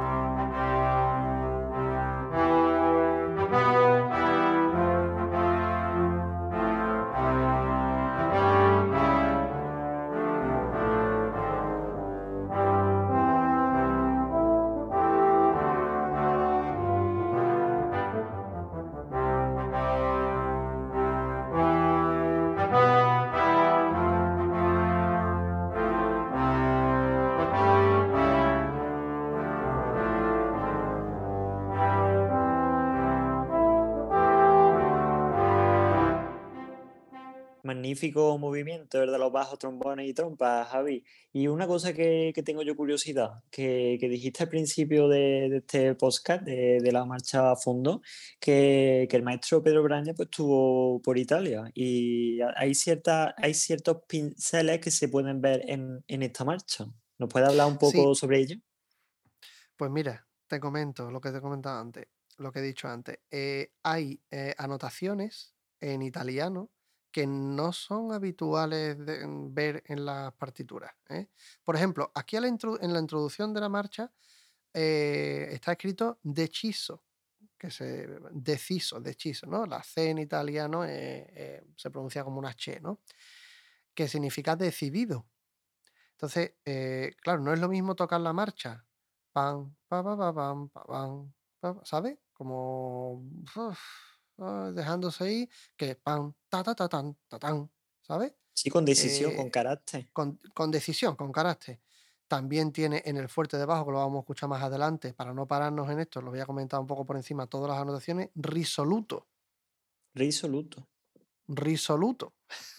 Magnífico movimiento, ¿verdad? Los bajos, trombones y trompas, Javi. Y una cosa que, que tengo yo curiosidad, que, que dijiste al principio de, de este podcast, de, de la marcha a fondo, que, que el maestro Pedro Braña pues, estuvo por Italia y hay, cierta, hay ciertos pinceles que se pueden ver en, en esta marcha. ¿Nos puede hablar un Sí, poco sobre ello? pues mira, te comento lo que te he comentado antes, lo que he dicho antes. Eh, hay eh, anotaciones en italiano que no son habituales de en ver en las partituras, ¿eh? Por ejemplo, aquí a la intro- en la introducción de la marcha eh, está escrito deciso, que se deciso, deciso, ¿no? La C en italiano eh, eh, se pronuncia como una che, ¿no? Que significa decidido. Entonces, eh, claro, no es lo mismo tocar la marcha, pam, pa, pa, pa, pam, pa, pam, pa, ¿sabes? Como uf, ah, dejándose ahí, que pam, ta, ta, ta, tan, ta, tan, ¿sabes? Sí, con decisión, con Eh, carácter. con, con decisión, con carácter. También tiene en el fuerte de bajo, que lo vamos a escuchar más adelante, para no pararnos en esto, lo voy a comentar un poco por encima, todas las anotaciones, risoluto, Risoluto. risoluto.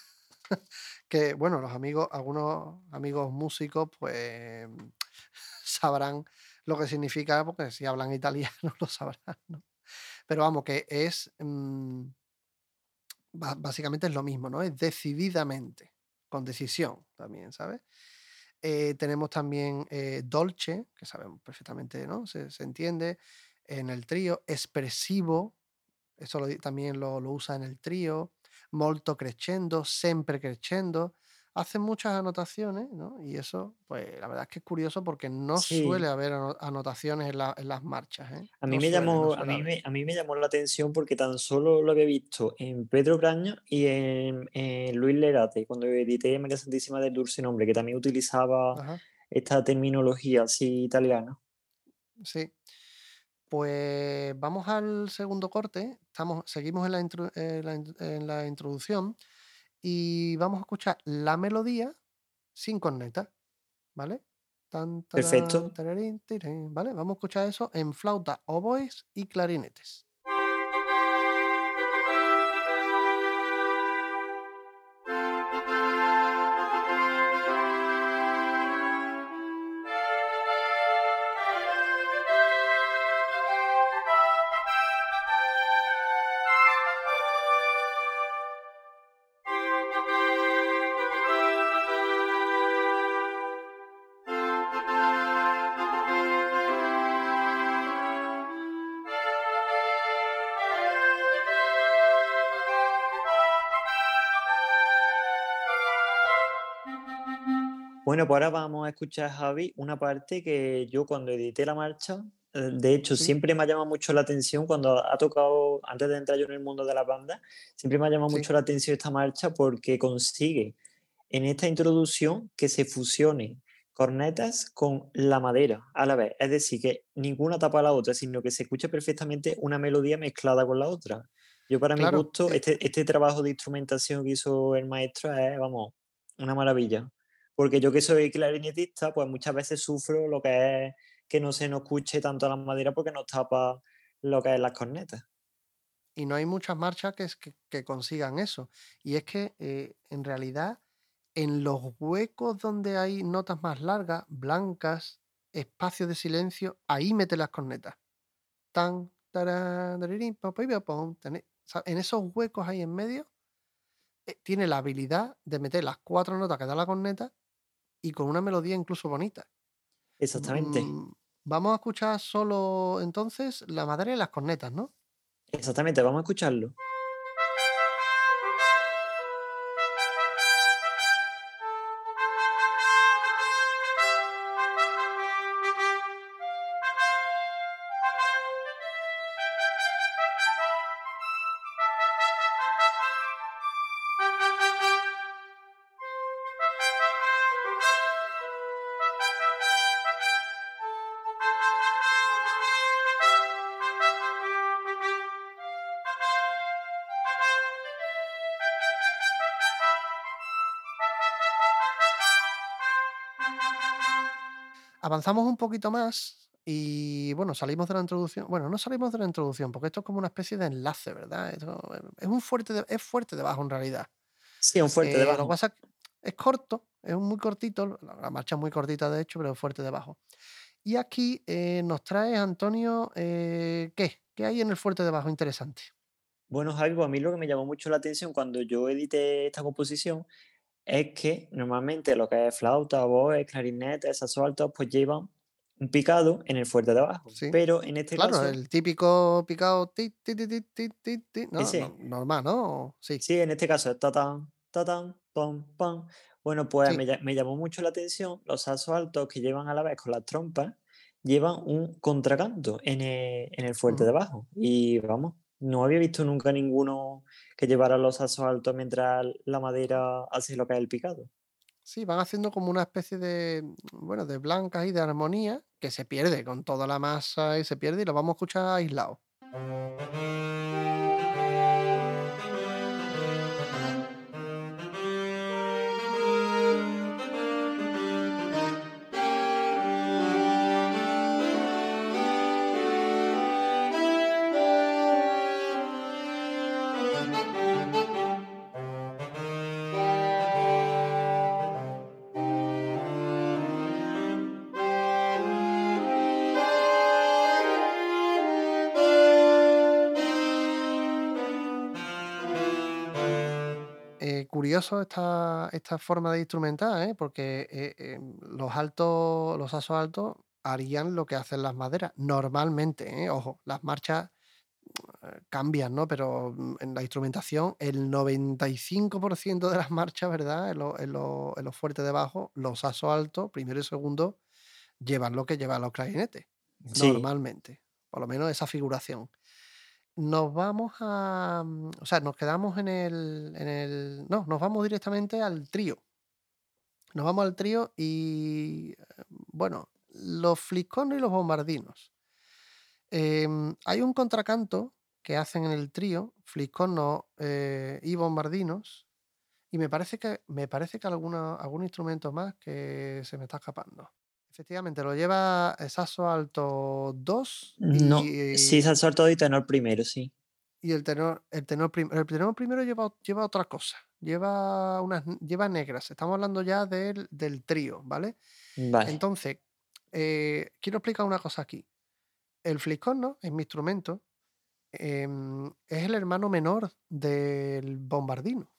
Que bueno, los amigos, algunos amigos músicos, pues sabrán lo que significa, porque si hablan italiano lo sabrán, ¿no? Pero vamos, que es mm, ba- básicamente es lo mismo, ¿no? Es decididamente, con decisión también, ¿sabes? Eh, tenemos también eh, dolce, que sabemos perfectamente, ¿no? Se, se entiende en el trío, expresivo, eso lo di- también lo, lo usa en el trío, molto crescendo, sempre crescendo, hace muchas anotaciones, ¿no? Y eso, pues la verdad es que es curioso porque no suele Sí, haber ano- anotaciones en, la- en las marchas, ¿eh? A mí No me suele, no llamó, a suele mí haber. me, a mí me llamó la atención porque tan solo lo había visto en Pedro Braña y en, en Luis Lerate, cuando edité María Santísima del Dulce Nombre, que también utilizaba Ajá, esta terminología así italiana. sí. Pues vamos al segundo corte, estamos, seguimos en la, intro- en la in- en la introducción y vamos a escuchar la melodía sin corneta, ¿vale? Tan, tarán, Perfecto. tararín, tirín, ¿vale? Vamos a escuchar eso en flauta, oboes y clarinetes. Bueno, pues ahora vamos a escuchar, Javi, una parte que yo cuando edité la marcha Eh, De hecho, Sí, siempre me ha llamado mucho la atención cuando ha tocado, antes de entrar yo en el mundo de la banda, siempre me ha llamado sí, mucho la atención esta marcha porque consigue en esta introducción que se fusione cornetas con la madera a la vez. Es decir, que ninguna tapa a la otra, sino que se escucha perfectamente una melodía mezclada con la otra. Yo, para mi claro. gusto, eh, este, este trabajo de instrumentación que hizo el maestro es, vamos, una maravilla. Porque yo, que soy clarinetista, pues muchas veces sufro lo que es que no se nos escuche tanto la madera porque nos tapa lo que es las cornetas. y no hay muchas marchas que, es- que, que consigan eso. Y es que eh, en realidad en los huecos donde hay notas más largas, blancas, espacios de silencio, ahí mete las cornetas. Tan, tarán, tarirín, pam, pam, pam, pam, tene- sa- En esos huecos ahí en medio, eh, tiene la habilidad de meter las cuatro notas que da la corneta y con una melodía incluso bonita. Exactamente. Mm, Vamos a escuchar solo entonces la madera y las cornetas, ¿no? Exactamente, vamos a escucharlo. Avanzamos un poquito más y bueno, salimos de la introducción. Bueno, no salimos de la introducción, porque esto es como una especie de enlace, ¿verdad? Esto, eh, es un fuerte de, es fuerte de bajo en realidad. Sí, un fuerte Eh, lo que debajo. pasa es que es corto, es muy cortito, la, la marcha es muy cortita de hecho, pero es fuerte de bajo. Y aquí eh, nos trae Antonio, eh, ¿qué? ¿Qué hay en el fuerte de bajo interesante? Bueno, Javi, pues a mí lo que me llamó mucho la atención cuando yo edité esta composición es que normalmente lo que es flauta, oboe, clarinete, saxo alto, pues llevan un picado en el fuerte de abajo. Sí, Pero en este claro, caso, el típico picado, ti, ti, ti, ti, ti, ti, ti, no, no, ese, normal, ¿no? Sí, sí, en este caso es tatán, tatán, pam, pam. Bueno, pues sí. me, lla- me llamó mucho la atención los saxos altos que llevan a la vez con las trompas, llevan un contracanto en el, en el fuerte de Ujú. abajo. Y vamos, no había visto nunca ninguno que llevara los saxos altos mientras la madera hace lo que es el picado. Sí, van haciendo como una especie de, bueno, de blancas y de armonía que se pierde con toda la masa y se pierde y lo vamos a escuchar aislado. Eh, curioso esta, esta forma de instrumentar, ¿eh? Porque eh, em, los altos, los asos altos harían lo que hacen las maderas, normalmente, ¿eh? Ojo, las marchas eh, cambian, ¿no? Pero mm, en la instrumentación, el noventa y cinco por ciento de las marchas, ¿verdad? En, lo- en lo- en los fuertes de bajo, los asos altos, primero y segundo, llevan lo que llevan los clarinetes, Sí, normalmente, por lo menos esa figuración. Nos vamos a, mm, o sea, nos quedamos en el, en el, no, nos vamos directamente al trío. Nos vamos al trío y, eh, bueno, los fliscornos y los bombardinos. Em, hay un contracanto que hacen en el trío, fliscornos eh, y bombardinos, y me parece que, me parece que alguna, algún instrumento más que se me está escapando. Efectivamente, lo lleva eh, Saxo Alto dos no, sí, y, saxo alto y tenor primero, sí. y el tenor, el tenor, prim- el tenor primero lleva, ot- lleva otra cosa, lleva unas n- lleva negras. Estamos hablando ya del, del trío, ¿vale? Vale, Entonces, eh, quiero explicar una cosa aquí. El fliscorno es mi instrumento, em, es el hermano menor del bombardino.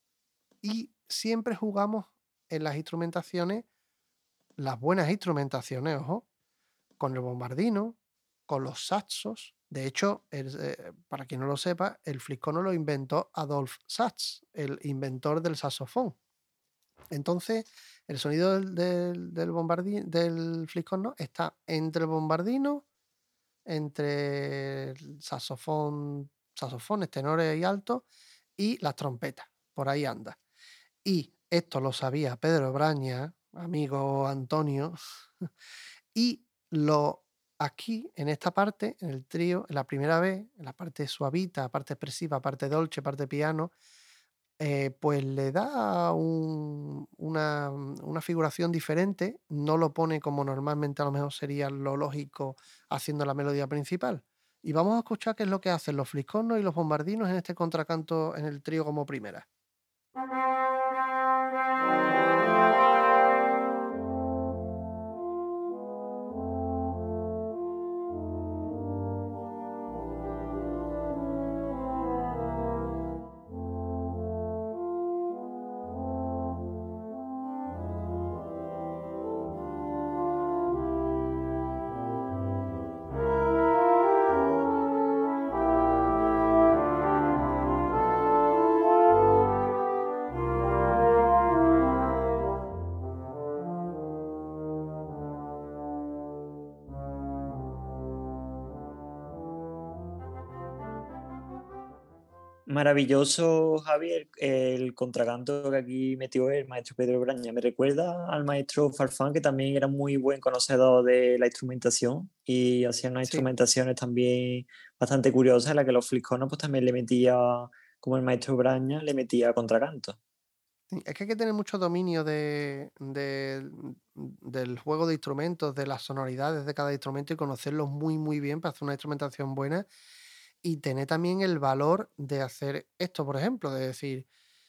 Y siempre jugamos en las instrumentaciones, las buenas instrumentaciones, ojo, con el bombardino, con los saxos. De hecho, el, eh, para quien no lo sepa, el fliscorno lo inventó Adolf Sax, el inventor del saxofón. Entonces, el sonido del, del, del bombardi- del fliscorno está entre el bombardino entre el saxofón, saxofones, tenores y altos y las trompetas. Por ahí anda. Y esto lo sabía Pedro Braña, amigo Antonio, y lo aquí, en esta parte, en el trío, en la primera vez, en la parte suavita, parte expresiva, parte dolce, parte piano, eh, pues le da un- una, una figuración diferente, no lo pone como normalmente a lo mejor sería lo lógico haciendo la melodía principal. Y vamos a escuchar qué es lo que hacen los fliscornos y los bombardinos en este contracanto en el trío como primera. Maravilloso, Javier, el contracanto que aquí metió el maestro Pedro Braña. Me recuerda al maestro Farfán, que también era muy buen conocedor de la instrumentación y hacía unas Sí. instrumentaciones también bastante curiosas en las que los fliscornos pues también le metía, como el maestro Braña, le metía contracanto. Sí, es que hay que tener mucho dominio de, de- del juego de instrumentos, de las sonoridades de cada instrumento y conocerlos muy, muy bien para hacer una instrumentación buena y tener también el valor de hacer esto, por ejemplo, de decir,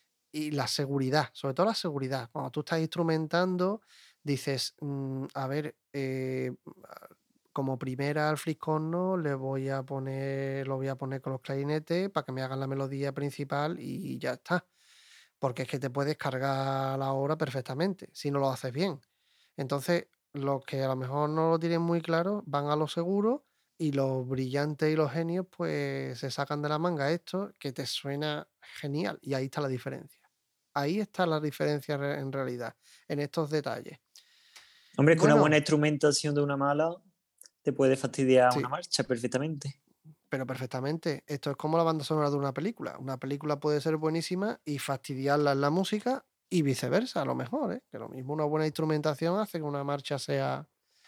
y la seguridad, sobre todo la seguridad. Cuando tú estás instrumentando, dices, mm, a ver, eh, a- como primera al fliscorno le voy a poner, lo voy a poner con los clarinetes para que me hagan la melodía principal y ya está. Porque es que te puedes cargar la obra perfectamente si no lo haces bien. Entonces, los que a lo mejor no lo tienen muy claro van a lo seguro y los brillantes y los genios pues se sacan de la manga esto que te suena genial y ahí está la diferencia. Ahí está la diferencia re- en realidad, en estos detalles. Hombre, es que una buena Bueno, instrumentación de una mala te puede fastidiar una sí, marcha perfectamente. pero perfectamente. Esto es como la banda sonora de una película. Una película puede ser buenísima y fastidiarla en la música y viceversa, a lo mejor, ¿eh? Que lo mismo una buena instrumentación hace que una marcha sea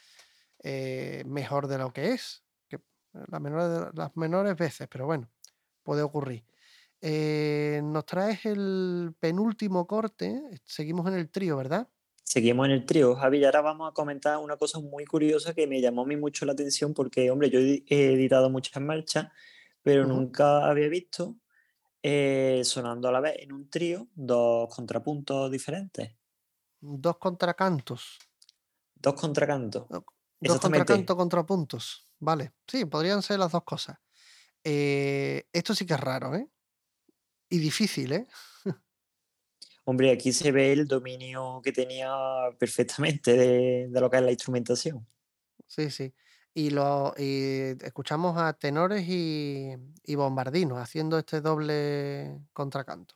eh, mejor de lo que es. Que las menores, las menores veces, pero bueno, puede ocurrir. Eh, nos traes el penúltimo corte. Seguimos en el trío, ¿verdad? Seguimos en el trío, Javi, y ahora vamos a comentar una cosa muy curiosa que me llamó a mí mucho la atención porque, hombre, yo he he editado muchas marchas, pero Ujú. nunca había visto eh, sonando a la vez en un trío dos contrapuntos diferentes, Dos contracantos. dos contracantos. Do- Dos contracantos, Exactamente. contrapuntos. Vale. Sí, podrían ser las dos cosas. Eh, esto sí que es raro, ¿eh? Y difícil, ¿eh? Hombre, aquí se ve el dominio que tenía perfectamente de, de lo que es la instrumentación. Sí, sí. Y, lo, y escuchamos a tenores y, y bombardinos haciendo este doble contracanto.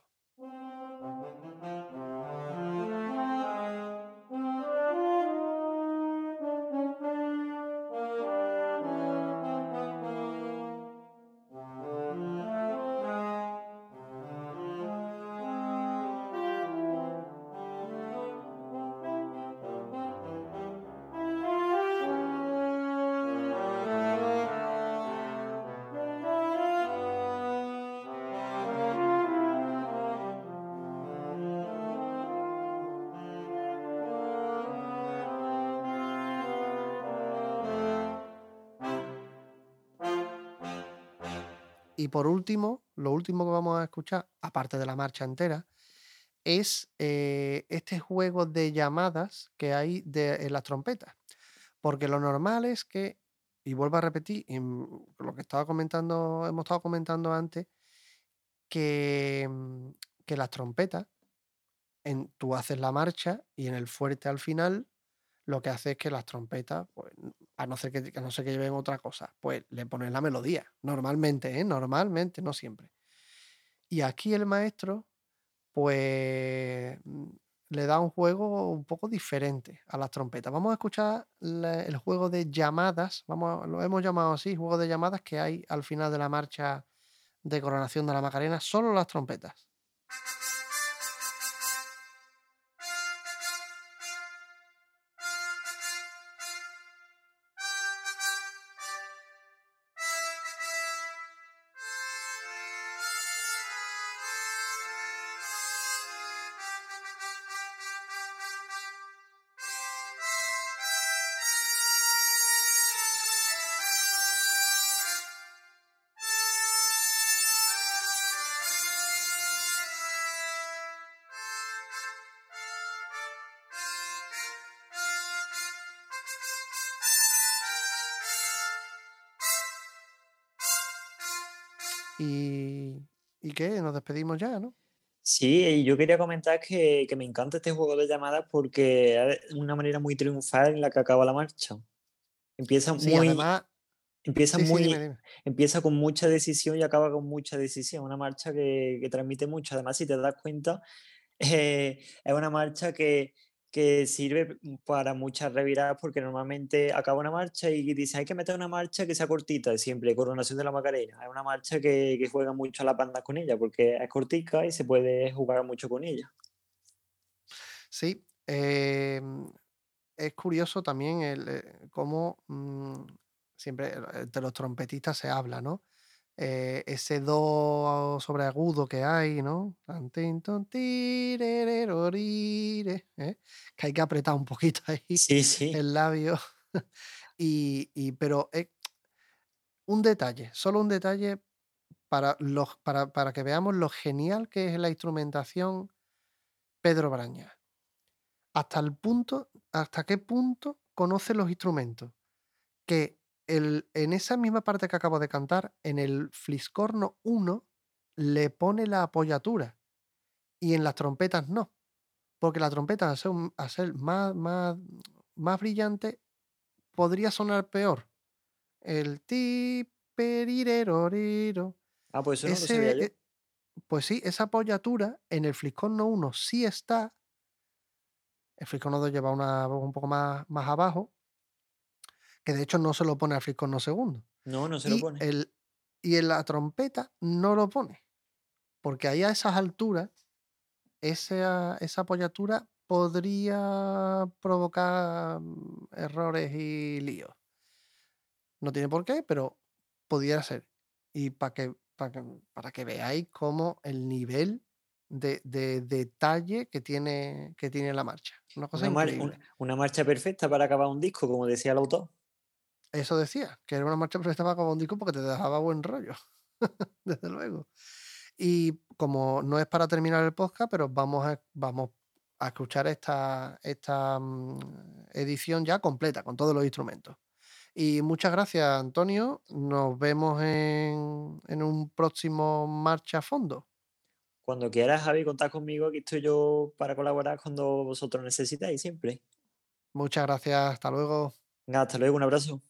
Y por último, lo último que vamos a escuchar, aparte de la marcha entera, es eh, este juego de llamadas que hay de, en las trompetas. Porque lo normal es que, y vuelvo a repetir, y, mm, lo que estaba comentando, hemos estado comentando antes, que, mm, que las trompetas, en, tú haces la marcha y en el fuerte al final, lo que hace es que las trompetas, pues, a no ser que, que no sé que lleven otra cosa, pues le ponen la melodía. Normalmente, ¿eh? Normalmente, no siempre. Y aquí el maestro, pues, mm, le da un juego un poco diferente a las trompetas. Vamos a escuchar la- el juego de llamadas, vamos, a- lo hemos llamado así, juego de llamadas que hay al final de la marcha de coronación de la Macarena, solo las trompetas. Y, ¿y qué? Nos despedimos ya, ¿no? Sí, y yo quería comentar que, que me encanta este juego de llamadas porque es una manera muy triunfal en la que acaba la marcha. Empieza Sí, muy, además, empieza sí, sí, dime, muy, dime. empieza con mucha decisión y acaba con mucha decisión. Una marcha que, que transmite mucho. Además, si te das cuenta, eh, es una marcha que, que sirve para muchas reviradas porque normalmente acaba una marcha y dice hay que meter una marcha que sea cortita, siempre Coronación de la Macarena. Es una marcha que, que juega mucho a las bandas con ella porque es cortica y se puede jugar mucho con ella. Sí, em, es curioso también el, eh, cómo mm, siempre eh, entre los trompetistas se habla, ¿no? Eh, ese do sobre agudo que hay, ¿no? Tan, tin, ton, tirererorire, ¿eh? Que hay que apretar un poquito ahí Sí, sí. el labio. Y, y- pero es un detalle, solo un detalle para, los, para, para que veamos lo genial que es la instrumentación Pedro Braña. Hasta el punto, hasta qué punto conoce los instrumentos. Que el, en esa misma parte que acabo de cantar, en el Fliscorno uno le pone la apoyatura y en las trompetas no, porque la trompeta, al ser, un- al ser más, más, más brillante, podría sonar peor. El ti, perireroriro. Ah, pues eso no lo sabía Ese, yo. eh, pues sí, esa apoyatura en el Fliscorno uno sí está. El Fliscorno dos lleva una voz un poco más, más abajo, que de hecho no se lo pone al Fliscorno segundo. No, no se lo Y, pone. el, y en la trompeta no lo pone, porque ahí a esas alturas, esa, esa apoyatura podría provocar mm, errores y líos. No tiene por qué, pero pudiera ser. Y para que, para que, para que veáis cómo el nivel de, de detalle que tiene, que tiene la marcha. Una cosa Una, mar- un- increíble. una marcha perfecta para acabar un disco, como decía el autor. Eso decía, que era una marcha perfecta para un disco porque te dejaba buen rollo. Desde luego. Y como no es para terminar el podcast, pero vamos a, vamos a escuchar esta, esta mm, edición ya completa, con todos los instrumentos. Y muchas gracias, Antonio. Nos vemos en, en un próximo Marcha a Fondo. Cuando quieras, Javi, contar conmigo, aquí estoy yo para colaborar cuando vosotros necesitáis, siempre. Muchas gracias. Hasta luego. Venga, hasta luego, un abrazo.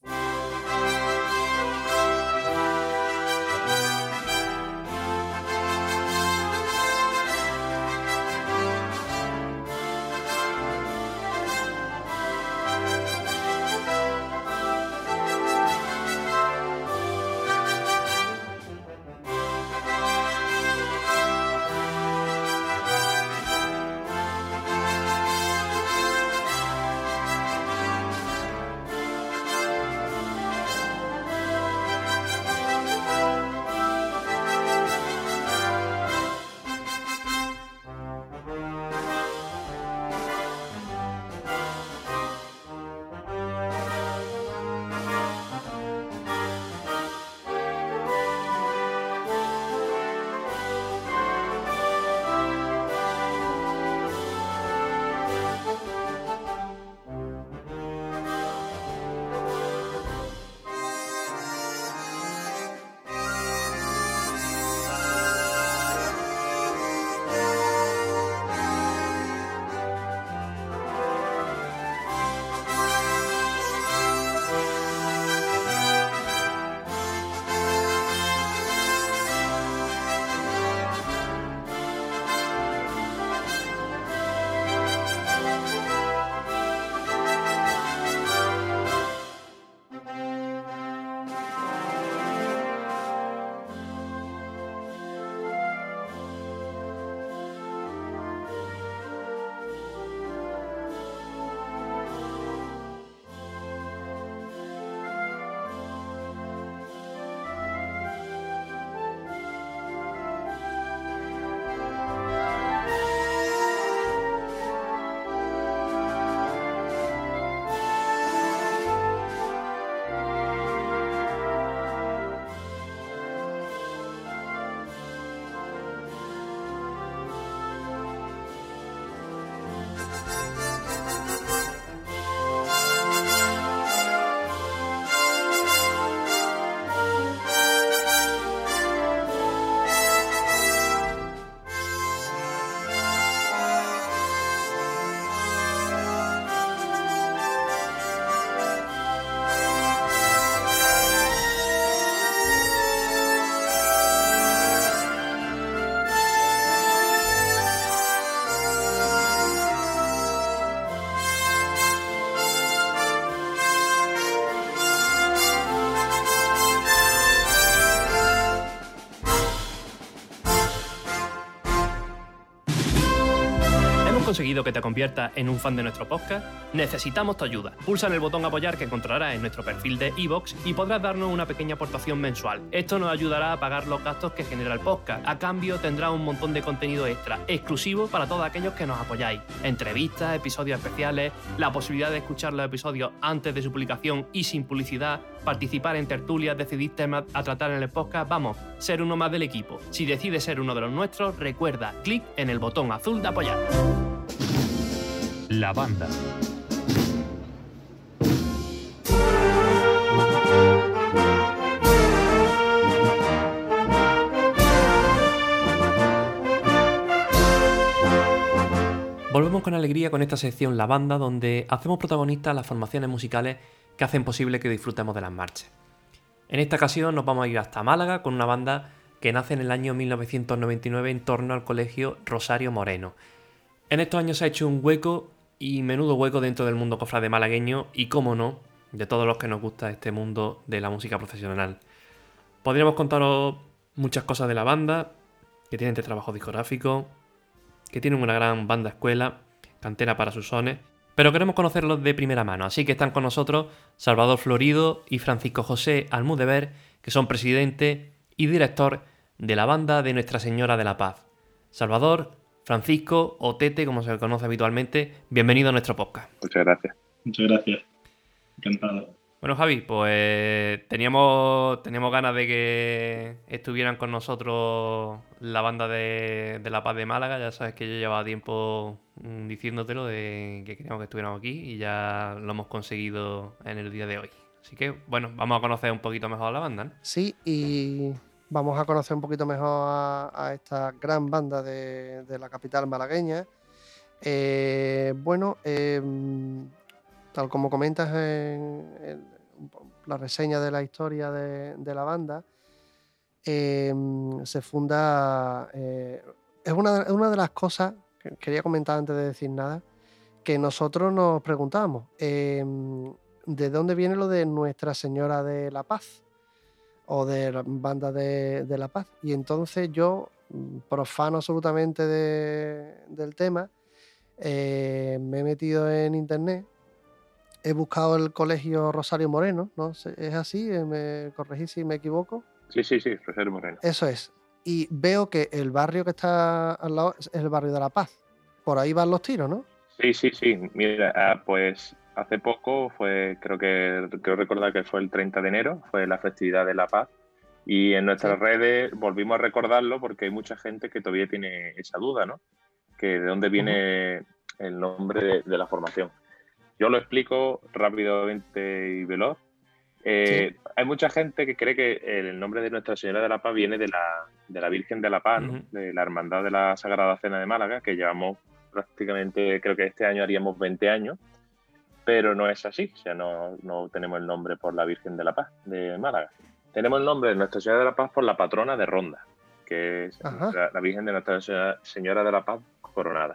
conseguido que te conviertas en un fan de nuestro podcast? Necesitamos tu ayuda. Pulsa en el botón apoyar que encontrarás en nuestro perfil de iVoox y podrás darnos una pequeña aportación mensual. Esto nos ayudará a pagar los gastos que genera el podcast. A cambio tendrás un montón de contenido extra, exclusivo para todos aquellos que nos apoyáis. Entrevistas, episodios especiales, la posibilidad de escuchar los episodios antes de su publicación y sin publicidad, participar en tertulias, decidir temas a tratar en el podcast, vamos, ser uno más del equipo. Si decides ser uno de los nuestros, recuerda, clic en el botón azul de apoyar. La banda. Volvemos con alegría con esta sección La Banda, donde hacemos protagonistas las formaciones musicales que hacen posible que disfrutemos de las marchas. En esta ocasión nos vamos a ir hasta Málaga con una banda que nace en el año mil novecientos noventa y nueve en torno al colegio Rosario Moreno. En estos años se ha hecho un hueco, y menudo hueco, dentro del mundo cofrade malagueño y, cómo no, de todos los que nos gusta este mundo de la música profesional. Podríamos contaros muchas cosas de la banda, que tienen este trabajo discográfico, que tienen una gran banda escuela, cantera para sus sones, pero queremos conocerlos de primera mano, así que están con nosotros Salvador Florido y Francisco José Almudever, que son presidente y director de la banda de Nuestra Señora de la Paz. Salvador, Francisco o Tete, como se le conoce habitualmente, bienvenido a nuestro podcast. Muchas gracias. Muchas gracias. Encantado. Bueno, Javi, pues teníamos, teníamos ganas de que estuvieran con nosotros la banda de, de La Paz de Málaga. Ya sabes que yo llevaba tiempo diciéndotelo de que queríamos que estuvieran aquí y ya lo hemos conseguido en el día de hoy. Así que, bueno, vamos a conocer un poquito mejor a la banda, ¿no? Sí, y vamos a conocer un poquito mejor a, a esta gran banda de, de la capital malagueña. Eh, bueno, eh, tal como comentas en, en la reseña de la historia de, de la banda, eh, se funda... Eh, es una, una de las cosas que quería comentar antes de decir nada, que nosotros nos preguntábamos, eh, ¿de dónde viene lo de Nuestra Señora de la Paz? O de la banda de, de La Paz. Y entonces yo, profano absolutamente de, del tema, eh, me he metido en internet, he buscado el colegio Rosario Moreno, ¿no? ¿Es así? ¿Me corregís si me equivoco? Sí, sí, sí, Rosario Moreno. Eso es. Y veo que el barrio que está al lado es el barrio de La Paz. Por ahí van los tiros, ¿no? Sí, sí, sí. Mira, pues hace poco fue, creo que creo recordar que fue el treinta de enero, fue la festividad de La Paz. Y en nuestras sí. redes volvimos a recordarlo porque hay mucha gente que todavía tiene esa duda, ¿no? Que de dónde viene uh-huh. el nombre de, de la formación. Yo lo explico rápidamente y veloz. Eh, sí. Hay mucha gente que cree que el nombre de Nuestra Señora de la Paz viene de la, de la Virgen de la Paz, ¿no? Uh-huh. De la Hermandad de la Sagrada Cena de Málaga, que llevamos prácticamente, creo que este año haríamos veinte años, pero no es así. O sea, no, no tenemos el nombre por la Virgen de la Paz de Málaga. Tenemos el nombre de Nuestra Señora de la Paz por la patrona de Ronda, que es la, la Virgen de Nuestra Señora, Señora de la Paz coronada.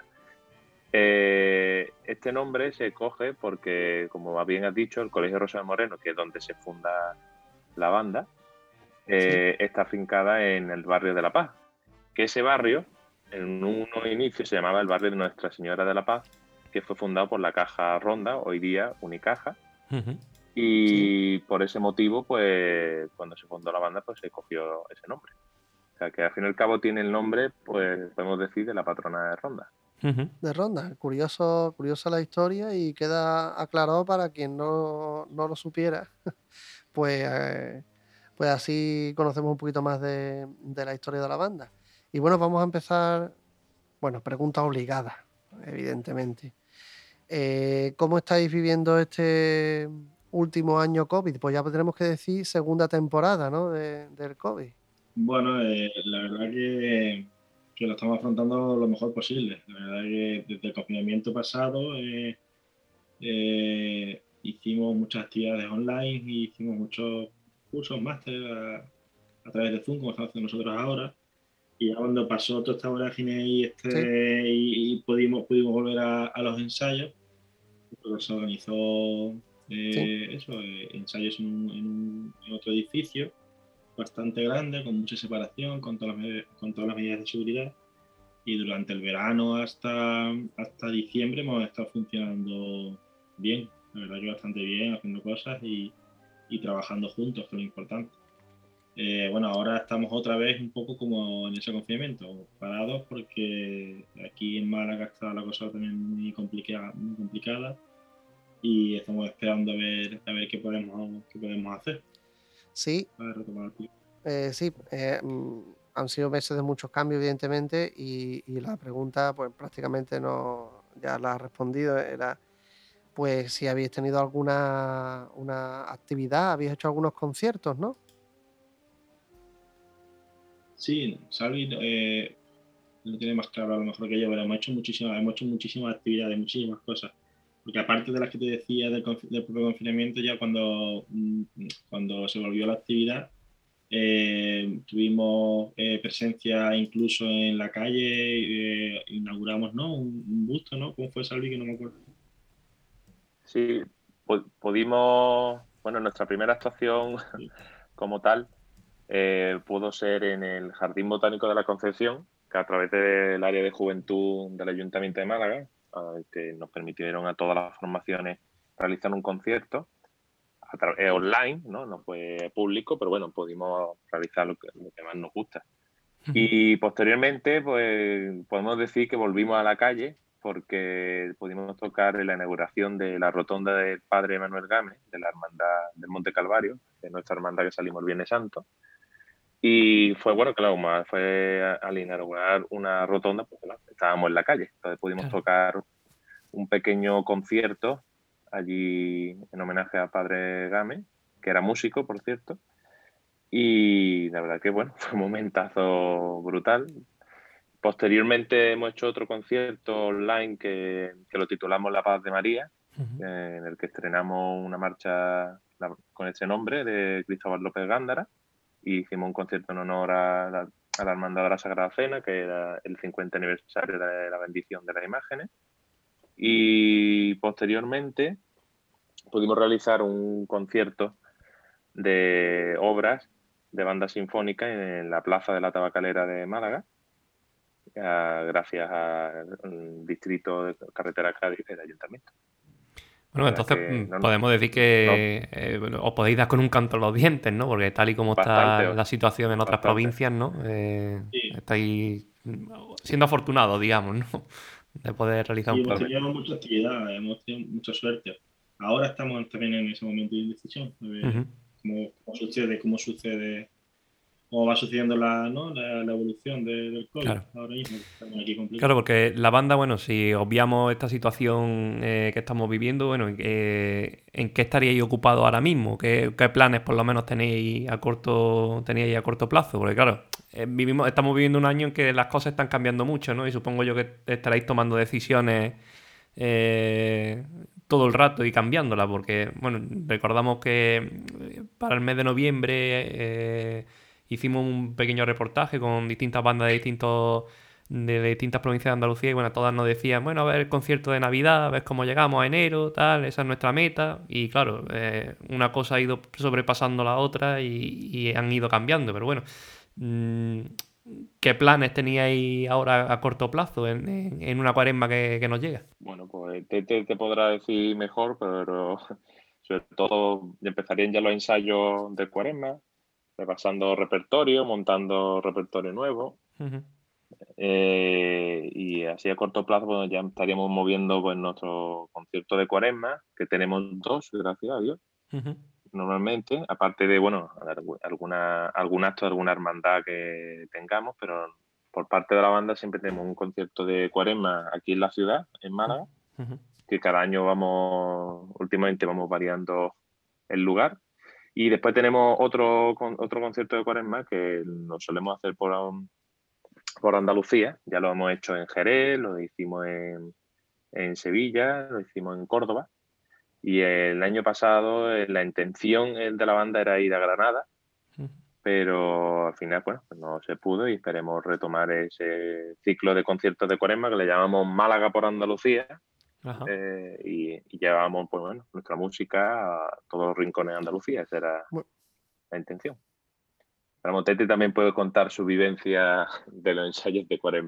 Eh, este nombre se coge porque, como bien has dicho, el Colegio Rosario Moreno, que es donde se funda la banda, eh, sí. está afincada en el barrio de La Paz. Que ese barrio, en un inicio, se llamaba el barrio de Nuestra Señora de la Paz, que fue fundado por la Caja Ronda, hoy día Unicaja. Uh-huh. Y sí. por ese motivo, pues cuando se fundó la banda, pues se cogió ese nombre. O sea, que al fin y al cabo tiene el nombre, pues podemos decir, de la patrona de Ronda. Uh-huh. De Ronda. Curioso, curiosa la historia y queda aclarado para quien no, no lo supiera. pues, eh, pues así conocemos un poquito más de, de la historia de la banda. Y bueno, vamos a empezar, bueno, pregunta obligada, evidentemente. Eh, ¿Cómo estáis viviendo este último año COVID? Pues ya tenemos que decir segunda temporada, ¿no? De, del COVID. Bueno, eh, la verdad que, que lo estamos afrontando lo mejor posible. La verdad que desde el confinamiento pasado eh, eh, hicimos muchas actividades online y hicimos muchos cursos, máster a, a través de Zoom, como estamos haciendo nosotros ahora. Y ya cuando pasó toda esta vorágine y, este, sí. y, y pudimos, pudimos volver a, a los ensayos, pues se organizó eh, sí. eso, eh, ensayos en, un, en, un, en otro edificio bastante grande, con mucha separación, con todas las, con todas las medidas de seguridad. y durante el verano hasta, hasta diciembre hemos estado funcionando bien, la verdad que bastante bien, haciendo cosas y, y trabajando juntos, que es lo importante. Eh, bueno, ahora estamos otra vez un poco como en ese confinamiento, parados porque aquí en Málaga está la cosa también muy complicada, muy complicada y estamos esperando a ver, a ver qué podemos, qué podemos hacer Sí, para retomar el pico. eh, sí, eh, mm, han sido meses de muchos cambios, evidentemente, y, y la pregunta, pues prácticamente no, ya la has respondido, era pues si habéis tenido alguna una actividad, habéis hecho algunos conciertos, ¿no? Sí, Salvi eh, lo tiene más claro a lo mejor que yo, pero hemos hecho muchísimas, hemos hecho muchísimas actividades, muchísimas cosas. Porque aparte de las que te decía del, confi- del propio confinamiento, ya cuando, mm, cuando se volvió la actividad, eh, tuvimos eh, presencia incluso en la calle, eh, inauguramos, ¿no? Un, un busto, ¿no? ¿Cómo fue, Salvi? Que no me acuerdo. Sí, pu- pudimos, bueno, nuestra primera actuación Sí. como tal eh, pudo ser en el Jardín Botánico de la Concepción, que a través del área de juventud del Ayuntamiento de Málaga, eh, que nos permitieron a todas las formaciones realizar un concierto a tra- eh, online, ¿no? No fue público, pero bueno, pudimos realizar lo que, lo que más nos gusta. Y posteriormente, pues podemos decir que volvimos a la calle porque pudimos tocar en la inauguración de la rotonda del Padre Manuel Gámez, de la Hermandad del Monte Calvario, de nuestra hermandad que salimos el Viernes Santo. Y fue bueno, claro, más fue a- al inaugurar una rotonda, pues claro, estábamos en la calle. Entonces pudimos Claro. tocar un pequeño concierto allí en homenaje al Padre Gámez, que era músico, por cierto. Y la verdad que bueno, fue un momentazo brutal. Posteriormente hemos hecho otro concierto online que, que lo titulamos La Paz de María, Ujú. eh, en el que estrenamos una marcha la- con ese nombre de Cristóbal López Gándara y hicimos un concierto en honor a la, a la Hermandad de la Sagrada Cena, que era el cincuenta aniversario de la bendición de las imágenes. Y posteriormente pudimos realizar un concierto de obras de banda sinfónica en la Plaza de la Tabacalera de Málaga, eh, gracias al distrito de carretera Cádiz del ayuntamiento. Bueno, O sea entonces que mm, no, podemos decir no, que eh, bueno, os podéis dar con un canto en los dientes, ¿no? Porque tal y como está bastante, la situación en otras bastante. provincias, ¿no? Eh, Sí, estáis mm, siendo afortunados, digamos, ¿no? De poder realizar sí, un hemos poco. tenido mucha actividad, hemos tenido mucha suerte. Ahora estamos también en ese momento de indecisión, de ver Ujú. cómo, cómo sucede, cómo sucede, cómo va sucediendo la, ¿no? la, la evolución de- del COVID Claro. ahora mismo, que estamos aquí Claro, complicados. porque la banda, bueno, si obviamos esta situación eh, que estamos viviendo, bueno, eh, ¿en qué estaríais ocupados ahora mismo? ¿Qué, qué planes por lo menos tenéis a corto, teníais a corto plazo? Porque claro, eh, vivimos, estamos viviendo un año en que las cosas están cambiando mucho, ¿no? Y supongo yo que estaréis tomando decisiones eh, todo el rato y cambiándolas, porque, bueno, recordamos que eh, para el mes de noviembre eh, hicimos un pequeño reportaje con distintas bandas de distintos de distintas provincias de Andalucía y bueno, todas nos decían, bueno, a ver el concierto de Navidad, a ver cómo llegamos a enero, tal, esa es nuestra meta y claro, eh, una cosa ha ido sobrepasando la otra y, y han ido cambiando, pero bueno, mm, ¿qué planes teníais ahora a corto plazo en, en- en una cuaresma que, que nos llega? Bueno, pues te, te, te podrá decir mejor, pero sobre todo empezarían ya los ensayos de Cuaresma, repasando repertorio, montando repertorio nuevo. Ujú, Eh, y así a corto plazo pues, ya estaríamos moviendo pues, nuestro concierto de Cuaresma, que tenemos dos, gracias a Dios, ujú. normalmente, aparte de, bueno, algu- alguna, algún acto de alguna hermandad que tengamos, pero por parte de la banda siempre tenemos un concierto de Cuaresma aquí en la ciudad, en Málaga, Ujú. que cada año vamos, últimamente vamos variando el lugar. Y después tenemos otro, con- otro concierto de Cuaresma que lo solemos hacer por, um, por Andalucía. Ya lo hemos hecho en Jerez, lo hicimos en, en Sevilla, lo hicimos en Córdoba. Y el año pasado eh, la intención eh, de la banda era ir a Granada, Ujú. pero al final bueno, pues no se pudo y esperemos retomar ese ciclo de conciertos de Cuaresma que le llamamos Málaga por Andalucía. Ajá. eh, y, y llevamos pues, bueno, nuestra música a todos los rincones de Andalucía. Esa era Bu- la intención. Pero Motete también puede contar su vivencia de los ensayos de Cuaresma.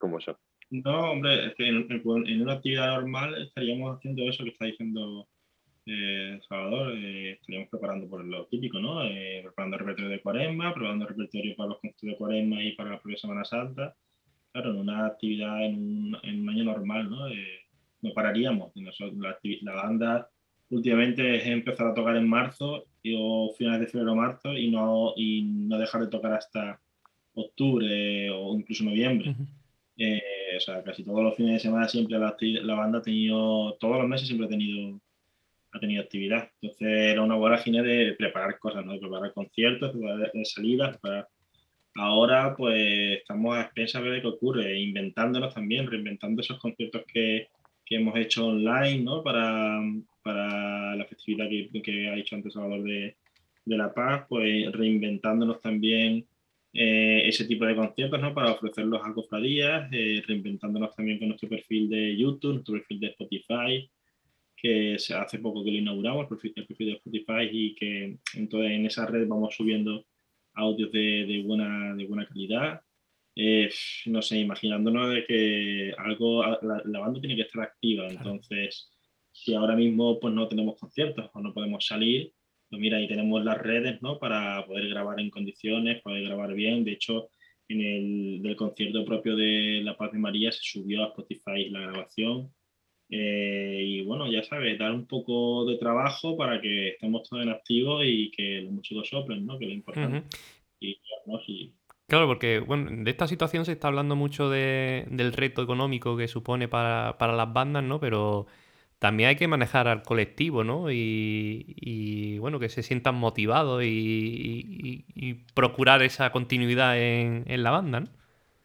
¿Cómo son? No, hombre, es que en, en- en una actividad normal estaríamos haciendo eso que está diciendo eh, Salvador, eh, estaríamos preparando por lo típico, ¿no? Eh, preparando el repertorio de Cuaresma, preparando el repertorio para los conciertos de Cuaresma y para la propia Semana Santa. Claro, en una actividad en un, en un año normal, ¿no? Eh, no pararíamos. Nosotros, la, activi- la banda últimamente es empezar a tocar en marzo y, o finales de febrero o marzo y no, y no dejar de tocar hasta octubre o incluso noviembre. Ujú. Eh, o sea, casi todos los fines de semana siempre la, acti- la banda ha tenido, todos los meses siempre ha tenido, ha tenido actividad. Entonces era una vorágine de preparar cosas, ¿no? De preparar conciertos, de preparar de salidas, preparar. Ahora pues estamos a expensas de ver qué ocurre, inventándonos también, reinventando esos conciertos que, que hemos hecho online, ¿no? Para, para la festividad que, que ha dicho antes Salvador de, de La Paz, pues reinventándonos también eh, ese tipo de conciertos, ¿no? Para ofrecerlos a cofradías, eh, reinventándonos también con nuestro perfil de YouTube, nuestro perfil de Spotify, que se- hace poco que lo inauguramos, el perfil, el perfil de Spotify, y que entonces en esa red vamos subiendo audios de, de buena, de buena calidad. Eh, no sé, imaginándonos de que algo, la, la banda tiene que estar activa, Claro. entonces si ahora mismo pues no tenemos conciertos o no podemos salir, pues mira, ahí tenemos las redes, ¿no? Para poder grabar en condiciones, poder grabar bien. De hecho, en el del concierto propio de La Paz de María se subió a Spotify la grabación. Eh, y bueno, ya sabes, dar un poco de trabajo para que estemos todos en activo y que los músicos soplen, ¿no? Que es lo Ujú. importante. Y, ¿no? Y Claro, porque bueno, de esta situación se está hablando mucho de- del reto económico que supone para, para las bandas, ¿no? Pero también hay que manejar al colectivo, ¿no? Y, y, bueno, que se sientan motivados y, y- y procurar esa continuidad en, en la banda, ¿no?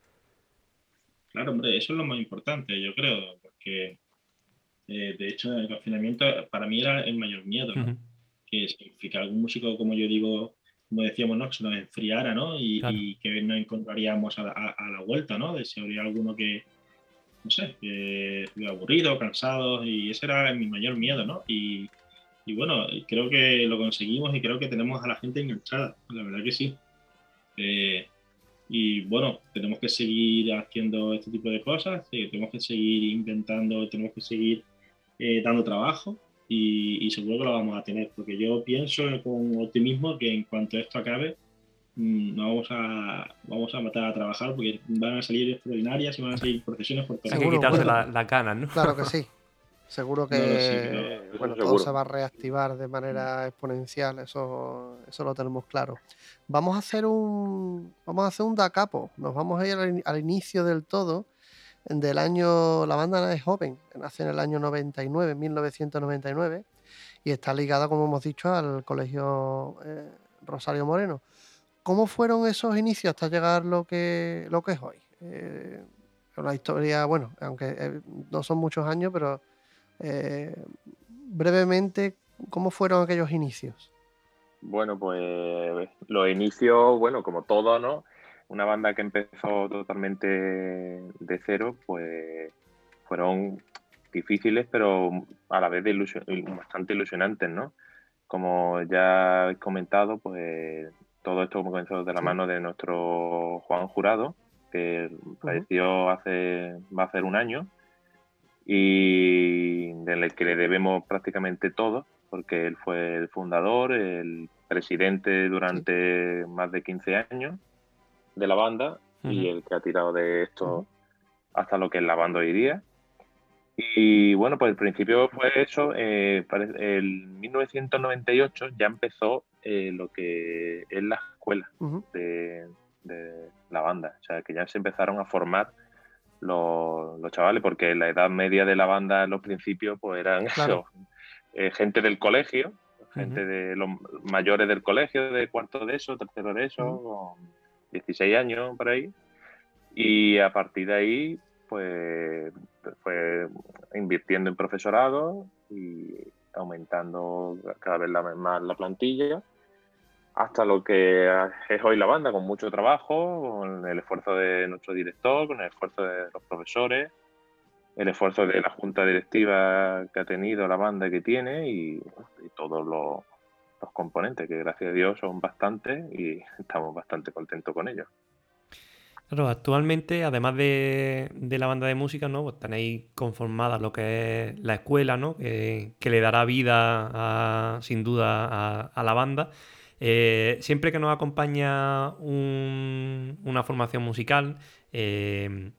claro, hombre, eso es lo más importante, yo creo, porque eh, de hecho el confinamiento para mí era el mayor miedo, ¿no? Ujú. Que significa algún músico, como yo digo, como decíamos, ¿no? Que se nos enfriara, ¿no? Y, Claro. y que no encontraríamos a, la- a- a la vuelta, ¿no? De si habría alguno que, no sé, que estuviera aburrido, cansado, y ese era mi mayor miedo, ¿no? Y, y bueno, creo que lo conseguimos y creo que tenemos a la gente enganchada, la verdad que sí. Eh, y bueno, tenemos que seguir haciendo este tipo de cosas, eh, tenemos que seguir inventando, tenemos que seguir eh, dando trabajo y, y seguro que lo vamos a tener, porque yo pienso con optimismo que en cuanto esto acabe, mm, no vamos a, vamos a matar a trabajar porque van a salir extraordinarias y van a salir procesiones por todos Hay que Seguro, lados. quitarse bueno, la- las ganas, ¿no? claro que sí. Seguro No lo sé, pero que Eso bueno, todo seguro. se va a reactivar de manera exponencial, eso, eso lo tenemos claro. Vamos a hacer un, vamos a hacer un da capo, nos vamos a ir al, in- al inicio del todo del año, la banda es joven, nace en el año noventa y nueve, mil novecientos noventa y nueve, y está ligada, como hemos dicho, al colegio eh, Rosario Moreno. ¿Cómo fueron esos inicios hasta llegar lo que, lo que es hoy? Eh, una historia, bueno, aunque eh, no son muchos años, pero eh, brevemente, ¿cómo fueron aquellos inicios? Bueno, pues los inicios, bueno, como todo, ¿no? Una banda que empezó totalmente de cero, pues fueron difíciles, pero a la vez de ilusio- bastante ilusionantes, ¿no? Como ya he comentado, pues todo esto comenzó de la Sí. mano de nuestro Juan Jurado, que falleció hace, va a hacer un año, y del que le debemos prácticamente todo, porque él fue el fundador, el presidente durante más de quince años de la banda y Ujú. el que ha tirado de esto Ujú. hasta lo que es la banda hoy día. Y bueno, pues al principio fue eso. Eh, pare- en mil novecientos noventa y ocho ya empezó eh, lo que es la escuela Ujú. de, de la banda. O sea, que ya se empezaron a formar los, los chavales, porque la edad media de la banda en los principios pues eran Claro. eso, eh, gente del colegio, gente Ujú. de los mayores del colegio, de cuarto de eso, tercero de eso, Ujú. con dieciséis años por ahí. Y a partir de ahí, pues fue invirtiendo en profesorado y aumentando cada vez la, más la plantilla, hasta lo que es hoy la banda, con mucho trabajo, con el esfuerzo de nuestro director, con el esfuerzo de los profesores, el esfuerzo de la junta directiva que ha tenido la banda y que tiene, y, y todos los, los componentes, que gracias a Dios son bastantes y estamos bastante contentos con ellos. Claro, actualmente, además de, de la banda de música, ¿no? Pues tenéis conformada lo que es la escuela, ¿no? Que, que le dará vida, a- sin duda, a, a la banda. Eh, siempre que nos acompaña un- una formación musical, eh,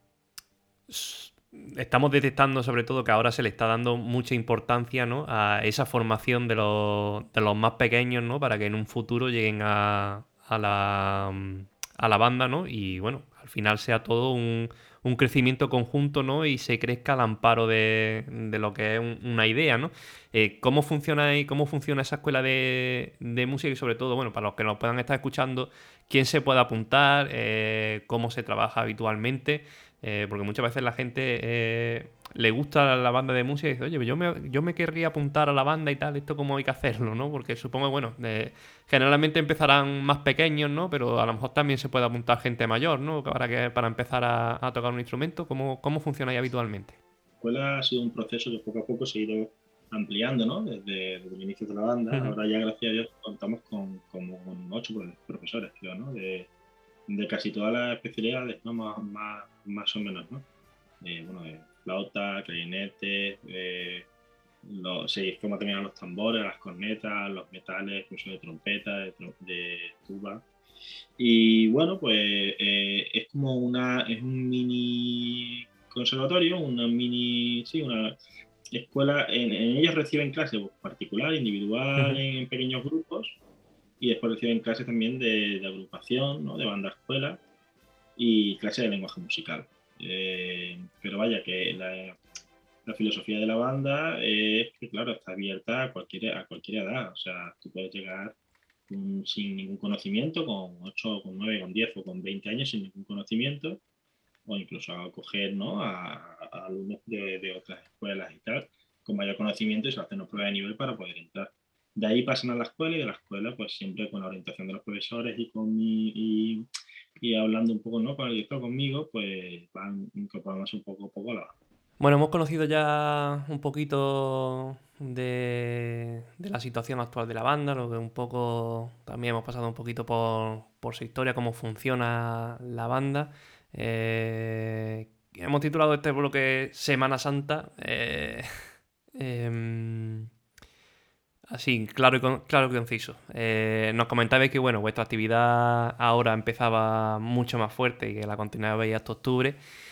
s- estamos detectando sobre todo que ahora se le está dando mucha importancia, ¿no? A esa formación de los, de los más pequeños, ¿no? Para que en un futuro lleguen a, a la, a la banda, ¿no? Y bueno, al final sea todo un, un crecimiento conjunto, ¿no? Y se crezca al amparo de, de lo que es un- una idea, ¿no? Eh, ¿cómo funciona y cómo funciona esa escuela de, de música? Y sobre todo, bueno, para los que nos puedan estar escuchando, quién se puede apuntar, eh, cómo se trabaja habitualmente. Eh, porque muchas veces la gente eh, le gusta la banda de música y dice, oye, yo me, yo me querría apuntar a la banda y tal, ¿esto cómo hay que hacerlo, no? Porque supongo, bueno, eh, generalmente empezarán más pequeños, ¿no? Pero a lo mejor también se puede apuntar gente mayor, ¿no? Para, que, para empezar a, a tocar un instrumento. ¿Cómo, cómo funciona ahí habitualmente? La escuela ha sido un proceso que poco a poco se ha ido ampliando, ¿no? Desde, desde el inicio de la banda. Ujú. Ahora ya, gracias a Dios, contamos con como con ocho profesores, creo, ¿no? De, de casi todas las especialidades, ¿no? Más, más, más o menos, ¿no? Eh, bueno, de flauta, clarinete, eh, lo- se forma también a los tambores, a las cornetas, a los metales, incluso de trompeta, de, tro- de tuba. Y bueno, pues eh, es como una, es un mini conservatorio, una mini, sí, una escuela. En, en ellos reciben clases pues, particular, individual, Ujú. en, en pequeños grupos, y después reciben clases también de, de agrupación, ¿no? De banda escuela y clases de lenguaje musical. Eh, pero vaya, que la, la filosofía de la banda es que, claro, está abierta a cualquier, a cualquier edad. O sea, tú puedes llegar mm, sin ningún conocimiento, con ocho, con nueve, con diez o con veinte años sin ningún conocimiento, o incluso a coger, ¿no? a, a alumnos de, de otras escuelas y tal, con mayor conocimiento y se hacen una prueba de nivel para poder entrar. De ahí pasan a la escuela y de la escuela, pues siempre con la orientación de los profesores y con mi, y, y hablando un poco, ¿no? Con el director, conmigo, pues van incorporándose un poco a poco a la banda. Bueno, hemos conocido ya un poquito de, de la situación actual de la banda, lo que un poco también hemos pasado un poquito por, por su historia, cómo funciona la banda. Eh, hemos titulado este bloque Semana Santa. eh, em, así, claro y, con- claro y conciso. Eh, nos comentabais que bueno, vuestra actividad ahora empezaba mucho más fuerte y que la continuabais hasta octubre.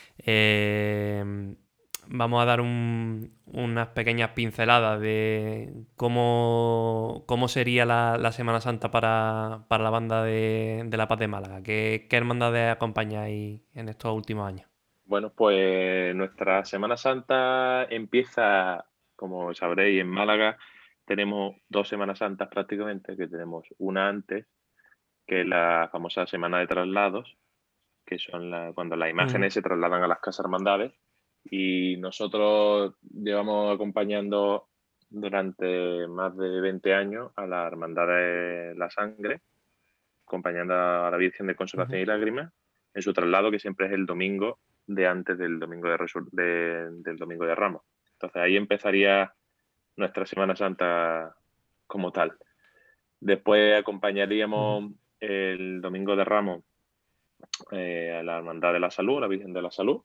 Eh, Vamos a dar un- unas pequeñas pinceladas de cómo, cómo sería la, la Semana Santa para, para la banda de, de La Paz de Málaga. ¿Qué, qué hermandades acompañáis en estos últimos años? Bueno, pues nuestra Semana Santa empieza, como sabréis, en Málaga. Tenemos dos Semanas Santas prácticamente, que tenemos una antes, que es la famosa Semana de Traslados, que son la- cuando las Ujú. imágenes se trasladan a las casas hermandades. Y nosotros llevamos acompañando durante más de veinte años a la Hermandad de la Sangre, acompañando a la Virgen de Ujú. Consolación y Lágrimas en su traslado, que siempre es el domingo de antes del domingo de, Resur- de- del domingo de Ramos. Entonces ahí empezaría nuestra Semana Santa como tal. Después Ujú. acompañaríamos el domingo de Ramos eh, a la Hermandad de la Salud, a la Virgen de la Salud.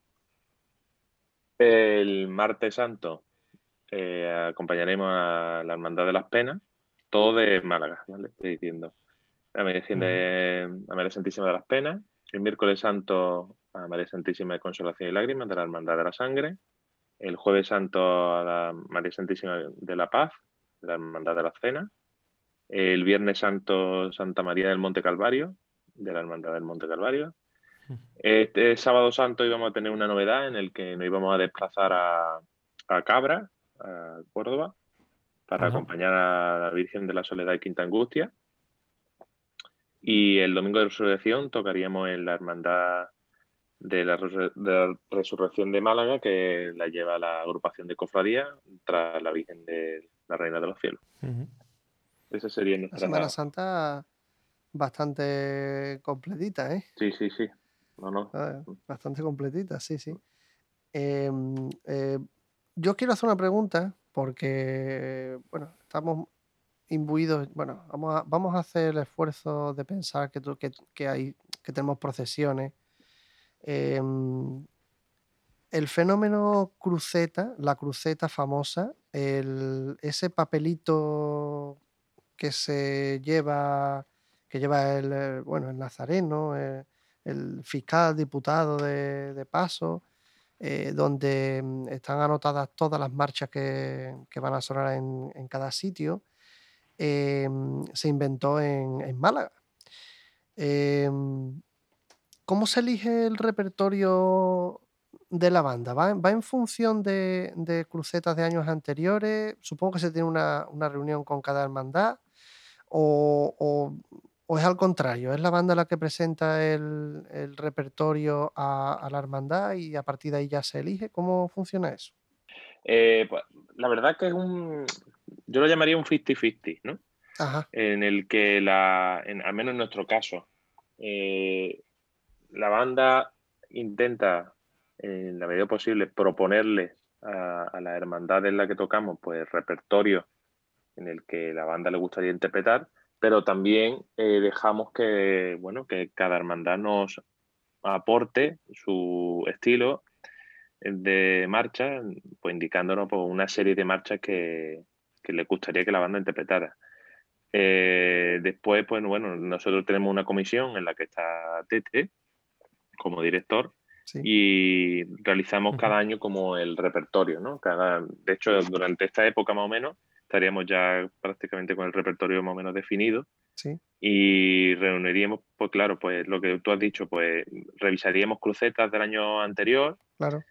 El martes santo eh, acompañaremos a la Hermandad de las Penas, todo de Málaga, ¿vale? Estoy diciendo. A Virgen Ujú. de a María Santísima de las Penas. El miércoles santo a María Santísima de Consolación y Lágrimas de la Hermandad de la Sangre. El jueves santo a la María Santísima de la Paz de la Hermandad de la Cena. El viernes santo Santa María del Monte Calvario de la Hermandad del Monte Calvario. Este sábado santo íbamos a tener una novedad en el que nos íbamos a desplazar a, a Cabra, a Córdoba, para Ajá. acompañar a la Virgen de la Soledad y Quinta Angustia. Y el domingo de resurrección tocaríamos en la Hermandad de la, Resur- de la Resurrección de Málaga, que la lleva la agrupación de cofradía tras la Virgen de la Reina de los Cielos. Ujú. Esa sería La Semana nuestra... Santa bastante completita, ¿eh? Sí, sí, sí. No, no. Ah, Bastante completita, sí, sí. Em, eh, yo quiero hacer una pregunta porque, bueno, estamos imbuidos, bueno, vamos a, vamos a hacer el esfuerzo de pensar que, tú- que, que hay, que tenemos procesiones Eh, el fenómeno cruceta, la cruceta famosa, el, ese papelito que se lleva, que lleva el, eh, bueno, el nazareno, eh, el fiscal diputado de, de paso, eh, donde mm, están anotadas todas las marchas que, que van a sonar en, en cada sitio, eh, mm, se inventó en, en Málaga. Eh, ¿Cómo se elige el repertorio de la banda? ¿Va, en va en función de, de crucetas de años anteriores? Supongo que se tiene una, una reunión con cada hermandad. O, o- o es al contrario, es la banda la que presenta el, el repertorio a, a la hermandad y a partir de ahí ya se elige. ¿Cómo funciona eso? Eh, pues, la verdad que es un, yo lo llamaría un cincuenta cincuenta, ¿no? Ajá, En el que, la, en- al menos en nuestro caso, eh, la banda intenta, en la medida posible, proponerle a, a la hermandad en la que tocamos, pues repertorio en el que la banda le gustaría interpretar, pero también eh, dejamos que, bueno, que cada hermandad nos aporte su estilo de marcha, pues indicándonos pues, una serie de marchas que, que le gustaría que la banda interpretara. Eh, después, pues bueno, nosotros tenemos una comisión en la que está Tete como director sí, y realizamos Ujú. cada año como el repertorio, ¿no? Cada, de hecho, durante esta época más o menos estaríamos ya prácticamente con el repertorio más o menos definido sí, y reuniríamos, pues claro, pues lo que tú has dicho, pues revisaríamos crucetas del año anterior claro,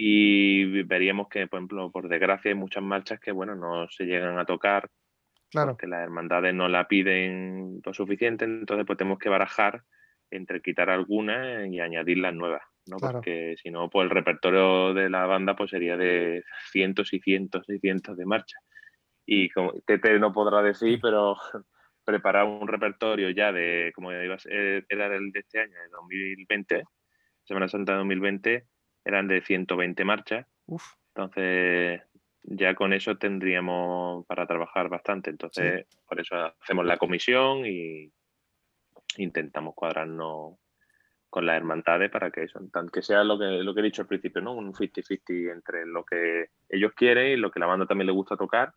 y veríamos que, por ejemplo, por desgracia hay muchas marchas que, bueno, no se llegan a tocar claro, porque las hermandades no la piden lo suficiente, entonces pues tenemos que barajar entre quitar algunas y añadir las nuevas, ¿no? claro. Porque si no, pues el repertorio de la banda pues sería de cientos y cientos y cientos de marchas. Y como Tete no podrá decir, pero preparar un repertorio ya de, como iba a ser, era el de este año, de dos mil veinte, Semana Santa de dos mil veinte, eran de ciento veinte marchas. Uf, Entonces, ya con eso tendríamos para trabajar bastante. sí, Entonces, por eso hacemos la comisión y intentamos cuadrarnos con las hermandades para que eso, tan- que sea lo que, lo que he dicho al principio, ¿no? Un cincuenta cincuenta entre lo que ellos quieren y lo que la banda también le gusta tocar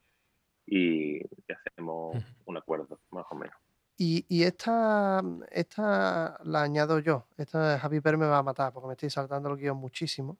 y, y hacemos un acuerdo, más o menos. Y, y esta, esta la añado yo. Esta Javi Pérez me va a matar porque me estoy saltando el guión muchísimo.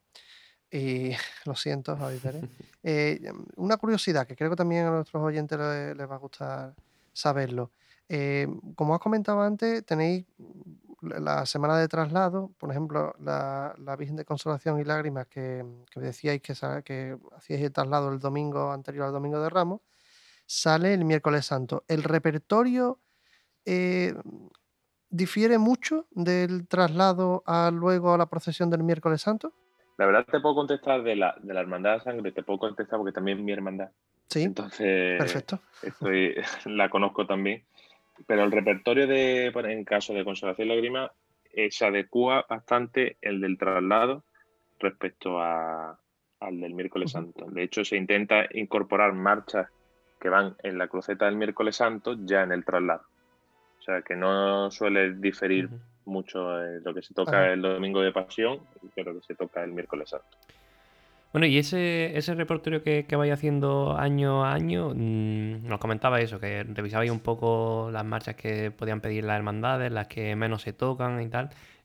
Y lo siento, Javi Pérez. Eh, una curiosidad que creo que también a nuestros oyentes le- les va a gustar saberlo. Eh, como has comentado antes, tenéis la la semana de traslado, por ejemplo, la, la Virgen de Consolación y Lágrimas, que, que decíais que, sa- que hacíais el traslado el domingo anterior al Domingo de Ramos, sale el miércoles santo. ¿El repertorio eh, difiere mucho del traslado a luego a la procesión del miércoles santo? La verdad te puedo contestar de la, de la Hermandad de Sangre, te puedo contestar porque también es mi hermandad. Sí, Entonces, perfecto. estoy, la conozco también. Pero el repertorio de, por- en caso de Consolación y Lágrima, eh, se adecua bastante el del traslado respecto a, al del miércoles Ujú, santo. De hecho, se intenta incorporar marchas que van en la cruceta del miércoles santo ya en el traslado. O sea, que no suele diferir Ujú. mucho eh, lo que se toca ajá. el domingo de pasión que lo que se toca el miércoles santo. Bueno, y ese, ese repertorio que, que vais haciendo año a año, mm, nos comentaba eso, que revisabais un poco las marchas que podían pedir las hermandades, las que menos se tocan y tal.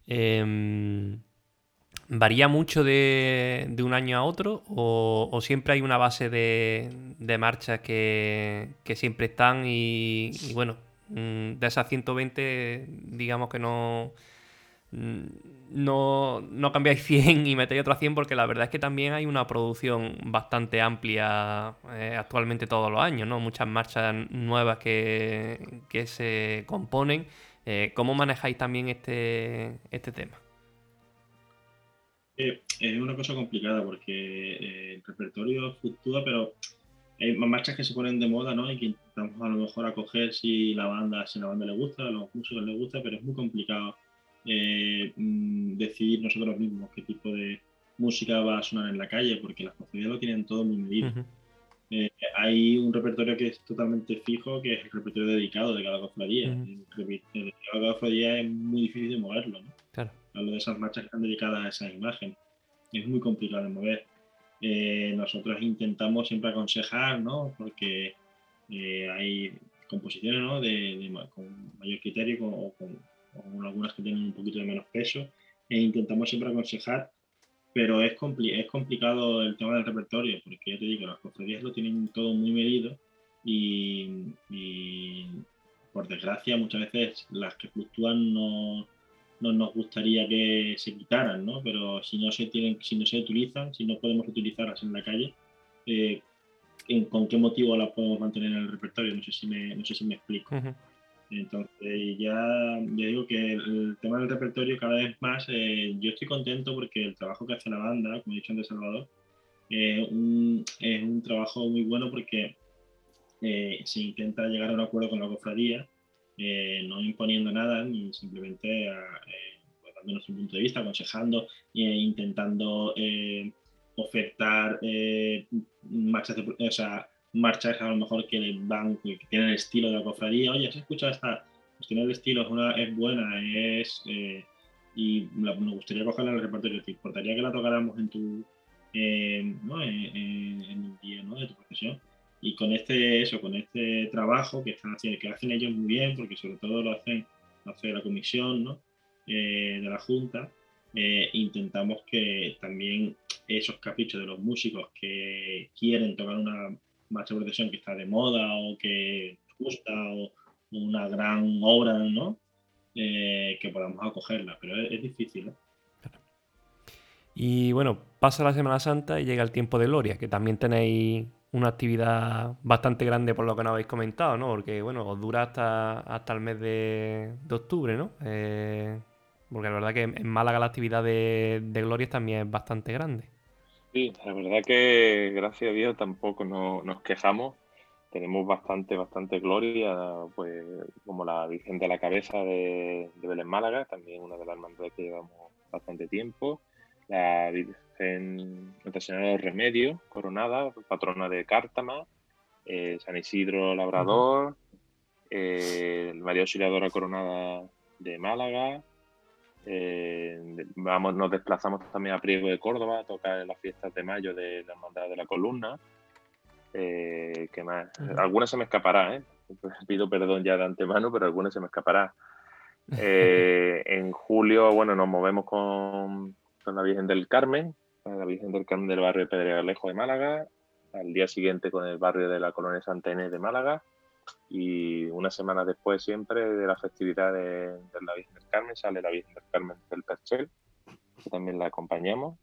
Em, ¿Varía mucho de, de un año a otro o, o siempre hay una base de, de marchas que, que siempre están y, y bueno, mm, de esas ciento veinte digamos que no, mm, no, no cambiáis cien y metéis otras cien porque la verdad es que también hay una producción bastante amplia eh, actualmente todos los años, ¿no? Muchas marchas nuevas que, que se componen. Eh, ¿cómo manejáis también este, este tema? Eh, es una cosa complicada porque eh, el repertorio fluctúa, pero hay más marchas que se ponen de moda, ¿no? Y que intentamos a lo mejor acoger si la banda, si la banda le gusta, a los músicos les gusta, pero es muy complicado eh, mm, decidir nosotros mismos qué tipo de música va a sonar en la calle, porque las cofradías lo tienen todo muy medido. Ujú. Eh, hay un repertorio que es totalmente fijo, que es el repertorio dedicado de cada cofradía. Ujú. El repertorio de cada cofradía es muy difícil de moverlo, ¿no? Claro. Hablo de esas marchas que están dedicadas a esas imágenes. Es muy complicado de mover. Eh, nosotros intentamos siempre aconsejar, ¿no? Porque eh, hay composiciones, ¿no? de, de, con mayor criterio con, o, con, o con algunas que tienen un poquito de menos peso, e intentamos siempre aconsejar, pero es, compli es complicado el tema del repertorio, porque ya te digo, las cofradías lo tienen todo muy medido y, y por desgracia muchas veces las que fluctúan no, no nos gustaría que se quitaran, ¿no? Pero si no se tienen, si no se utilizan, si no podemos utilizarlas en la calle, eh, ¿con qué motivo las podemos mantener en el repertorio? No sé si me, no sé si me explico. Uh-huh. Entonces ya, ya digo que el tema del repertorio cada vez más, eh, yo estoy contento porque el trabajo que hace la banda, como he dicho antes Salvador, eh, un, es un trabajo muy bueno porque eh, se intenta llegar a un acuerdo con la cofradía, eh, no imponiendo nada, ni simplemente a, eh, pues, dando nuestro punto de vista, aconsejando e intentando eh, ofertar eh, marchas, de, o sea, marchas a lo mejor que van, que tienen el estilo de la cofradía. Oye, ¿has escuchado esta? Pues tiene el estilo, es, una, es buena, es eh, y la, nos gustaría cogerla en el repertorio. ¿Te importaría que la tocáramos en tu eh, ¿no? en, en, en el día, ¿no? de tu profesión? Y con este eso, con este trabajo que están haciendo, que hacen ellos muy bien, porque sobre todo lo hacen, lo hace la comisión, ¿no? eh, de la Junta, eh, intentamos que también esos caprichos de los músicos que quieren tocar una marcha de procesión que está de moda o que gusta o una gran obra, ¿no? Eh, que podamos acogerla, pero es, es difícil, ¿no? Y bueno, pasa la Semana Santa y llega el tiempo de gloria, que también tenéis una actividad bastante grande por lo que nos habéis comentado, ¿no? Porque, bueno, os dura hasta, hasta el mes de, de octubre, ¿no? Eh, porque la verdad que en Málaga la actividad de, de glorias también es bastante grande. Sí, la verdad que gracias a Dios tampoco no, nos quejamos. Tenemos bastante, bastante gloria, pues como la Virgen de la Cabeza de, de Belén Málaga, también una de las hermandades que llevamos bastante tiempo. La Virgen Nuestra Señora de los Remedios, coronada, patrona de Cártama, eh, San Isidro Labrador, uh-huh. eh, María Auxiliadora coronada de Málaga. Eh, vamos, nos desplazamos también a Priego de Córdoba a tocar en las fiestas de mayo de la Hermandad de la Columna. Eh, ¿qué más? Uh-huh. Algunas se me escapará, ¿eh? Pido perdón ya de antemano, pero algunas se me escapará. Eh, en julio, bueno, nos movemos con, con la Virgen del Carmen, la Virgen del Carmen del barrio de Pedregalejo de Málaga, al día siguiente con el barrio de la Colonia Santa Inés de Málaga, y una semana después siempre de la festividad de, de la Virgen del Carmen sale la Virgen del Carmen del Perchel, que también la acompañamos.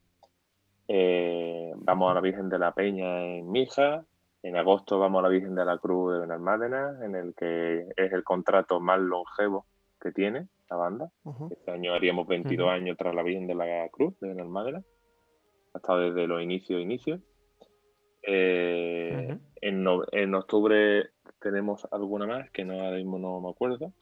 Eh, vamos a la Virgen de la Peña en Mija. En agosto vamos a la Virgen de la Cruz de Benalmádena, en el que es el contrato más longevo que tiene la banda. Uh-huh. Este año haríamos veintidós uh-huh. años tras la Virgen de la Cruz de Benalmádena. Ha estado desde los inicios, inicios. Eh, uh-huh. en, no, en octubre tenemos alguna más, que no, ahora mismo no me acuerdo.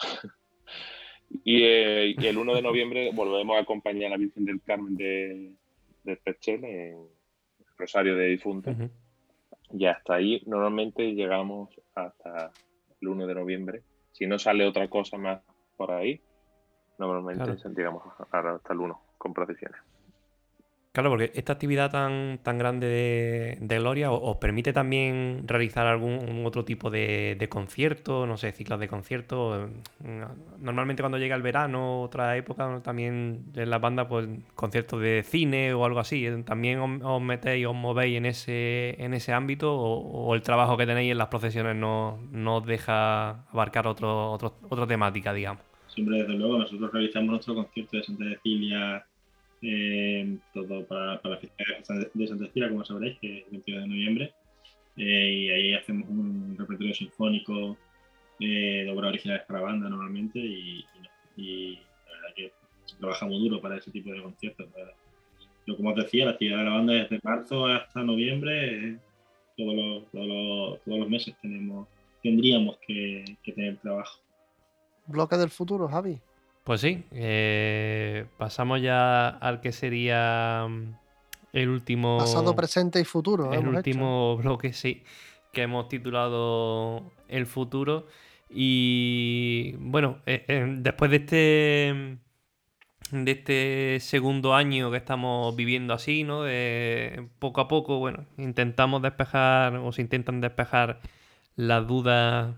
y, eh, y el uno de noviembre volvemos a acompañar a la Virgen del Carmen de, de Perchel en Rosario de Difuntos. Uh-huh. Y hasta ahí normalmente llegamos hasta el uno de noviembre. Si no sale otra cosa más por ahí, normalmente claro. sentiremos hasta el uno con procesiones. Claro, porque esta actividad tan, tan grande de, de gloria os permite también realizar algún otro tipo de, de concierto, no sé, ciclos de conciertos. Normalmente cuando llega el verano, otra época, también en las bandas, pues conciertos de cine o algo así. ¿También os, os metéis, os movéis en ese, en ese ámbito o, o el trabajo que tenéis en las procesiones no, no os deja abarcar otro, otro, otra temática, digamos? Siempre, desde luego, nosotros realizamos nuestro concierto de Santa Cecilia. Eh, todo para, para la fiesta de Santa Cecilia, como sabréis, que es el veintidós de noviembre, eh, y ahí hacemos un repertorio sinfónico eh, de obras originales para banda normalmente, y, y, y la verdad que trabajamos duro para ese tipo de conciertos. Yo, como os decía, la actividad de la banda desde marzo hasta noviembre, eh, todos, los, todos, los, todos los meses tenemos, tendríamos que, que tener trabajo. Bloque del futuro, Javi. Pues sí, eh, pasamos ya al que sería el último... Pasado, presente y futuro. El último hecho. bloque, sí, que hemos titulado El futuro. Y bueno, eh, eh, después de este de este segundo año que estamos viviendo así, ¿no? De poco a poco, bueno, intentamos despejar o se intentan despejar las dudas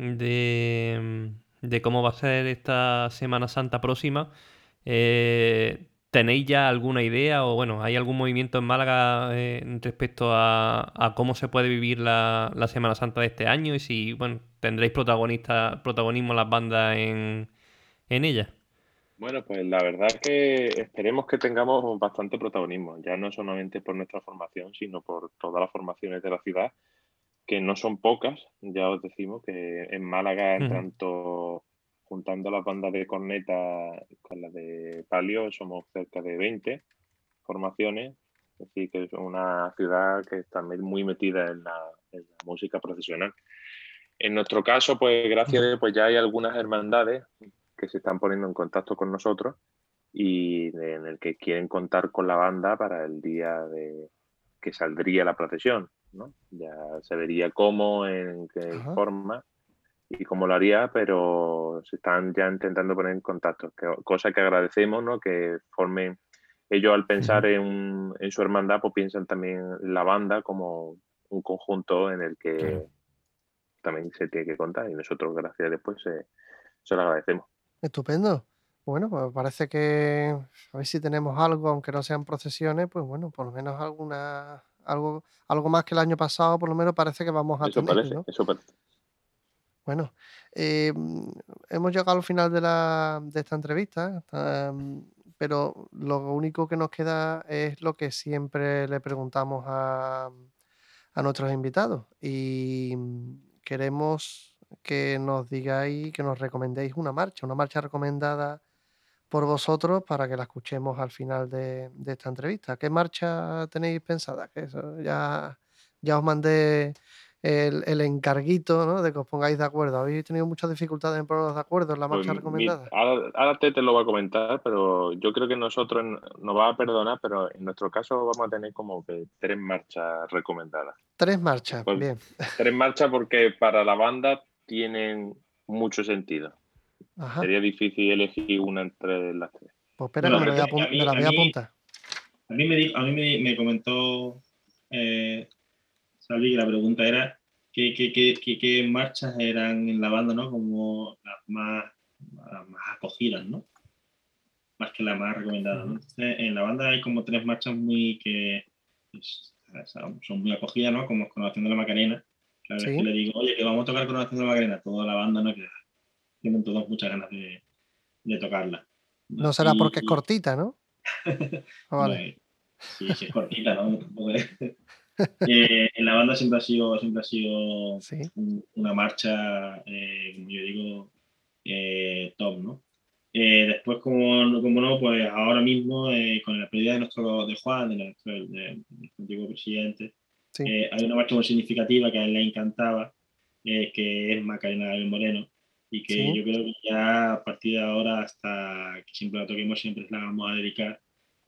de, de cómo va a ser esta Semana Santa próxima. Eh, ¿tenéis ya alguna idea o, bueno, hay algún movimiento en Málaga eh, respecto a, a cómo se puede vivir la, la Semana Santa de este año y si, bueno, tendréis protagonista, protagonismo las bandas en, en ella? Bueno, pues la verdad que esperemos que tengamos bastante protagonismo, ya no solamente por nuestra formación, sino por todas las formaciones de la ciudad, que no son pocas, ya os decimos que en Málaga, en Ujú. tanto juntando las bandas de corneta con las de palio, somos cerca de veinte formaciones, es decir, que es una ciudad que está muy metida en la, en la música profesional. En nuestro caso, pues gracias a Dios, pues ya hay algunas hermandades que se están poniendo en contacto con nosotros y en el que quieren contar con la banda para el día de que saldría la procesión, ¿no? Ya se vería cómo, en qué Ajá. forma y cómo lo haría, pero se están ya intentando poner en contacto, que, cosa que agradecemos, ¿no? Que formen, ellos al pensar Ujú. en, en su hermandad, pues piensan también en la banda como un conjunto en el que Claro. también se tiene que contar y nosotros, gracias, después se, se lo agradecemos. Estupendo. Bueno, pues parece que a ver si tenemos algo, aunque no sean procesiones, pues bueno, por lo menos alguna, algo, algo más que el año pasado, por lo menos parece que vamos a Eso tener, parece, ¿no? eso parece. Bueno, eh, mm, hemos llegado al final de, la, de esta entrevista, am, pero lo único que nos queda es lo que siempre le preguntamos a, a nuestros invitados y mm, queremos que nos digáis, que nos recomendéis una marcha, una marcha recomendada por vosotros para que la escuchemos al final de, de esta entrevista. ¿Qué marcha tenéis pensada? Que eso ya, ya os mandé el, el encarguito, ¿no? De que os pongáis de acuerdo. ¿Habéis tenido muchas dificultades en poneros de acuerdo en la Pues marcha mi- recomendada? ahora, ahora te, te lo voy a comentar, pero yo creo que nosotros n- nos va a perdonar, pero en nuestro caso vamos a tener como que tres marchas recomendadas. Tres marchas, Pues bien. tres marchas porque para la banda tienen mucho sentido. Ajá. Sería difícil elegir una entre las tres. Pues espera que Bueno, me, a lo voy a, mí, a apun- me mí, la a voy a mí, apuntar. a mí me, di- a mí me, me comentó eh, Salvi que la pregunta era qué, qué, qué, qué, qué marchas eran en la banda, ¿no? Como las más, las más acogidas, ¿no? Más que las más recomendadas, ¿no? Ujú. Entonces, en la banda hay como tres marchas muy que pues, son muy acogidas, ¿no? Como Coronación de la Macarena. Cada vez que Sí. le digo, oye, que vamos a tocar Coronación de la Macarena, toda la banda, ¿no? Que tienen todos muchas ganas de, de tocarla. ¿No? No será porque es Y, cortita, ¿no? Ah, bueno, vale. eh, sí, sí es cortita, ¿no? Tampoco es- Eh, en la banda siempre ha sido, siempre ha sido Sí, un- una marcha, eh, como yo digo, eh, top, ¿no? Eh, después, como, no- como no, pues ahora mismo, eh, con la pérdida de nuestro de Juan, de nuestro, de- de nuestro antiguo presidente, sí. eh, hay una marcha muy significativa que a él le encantaba, eh, que es Macarena del Moreno, y que Sí. yo creo que ya a partir de ahora, hasta que siempre la toquemos, siempre la vamos a dedicar,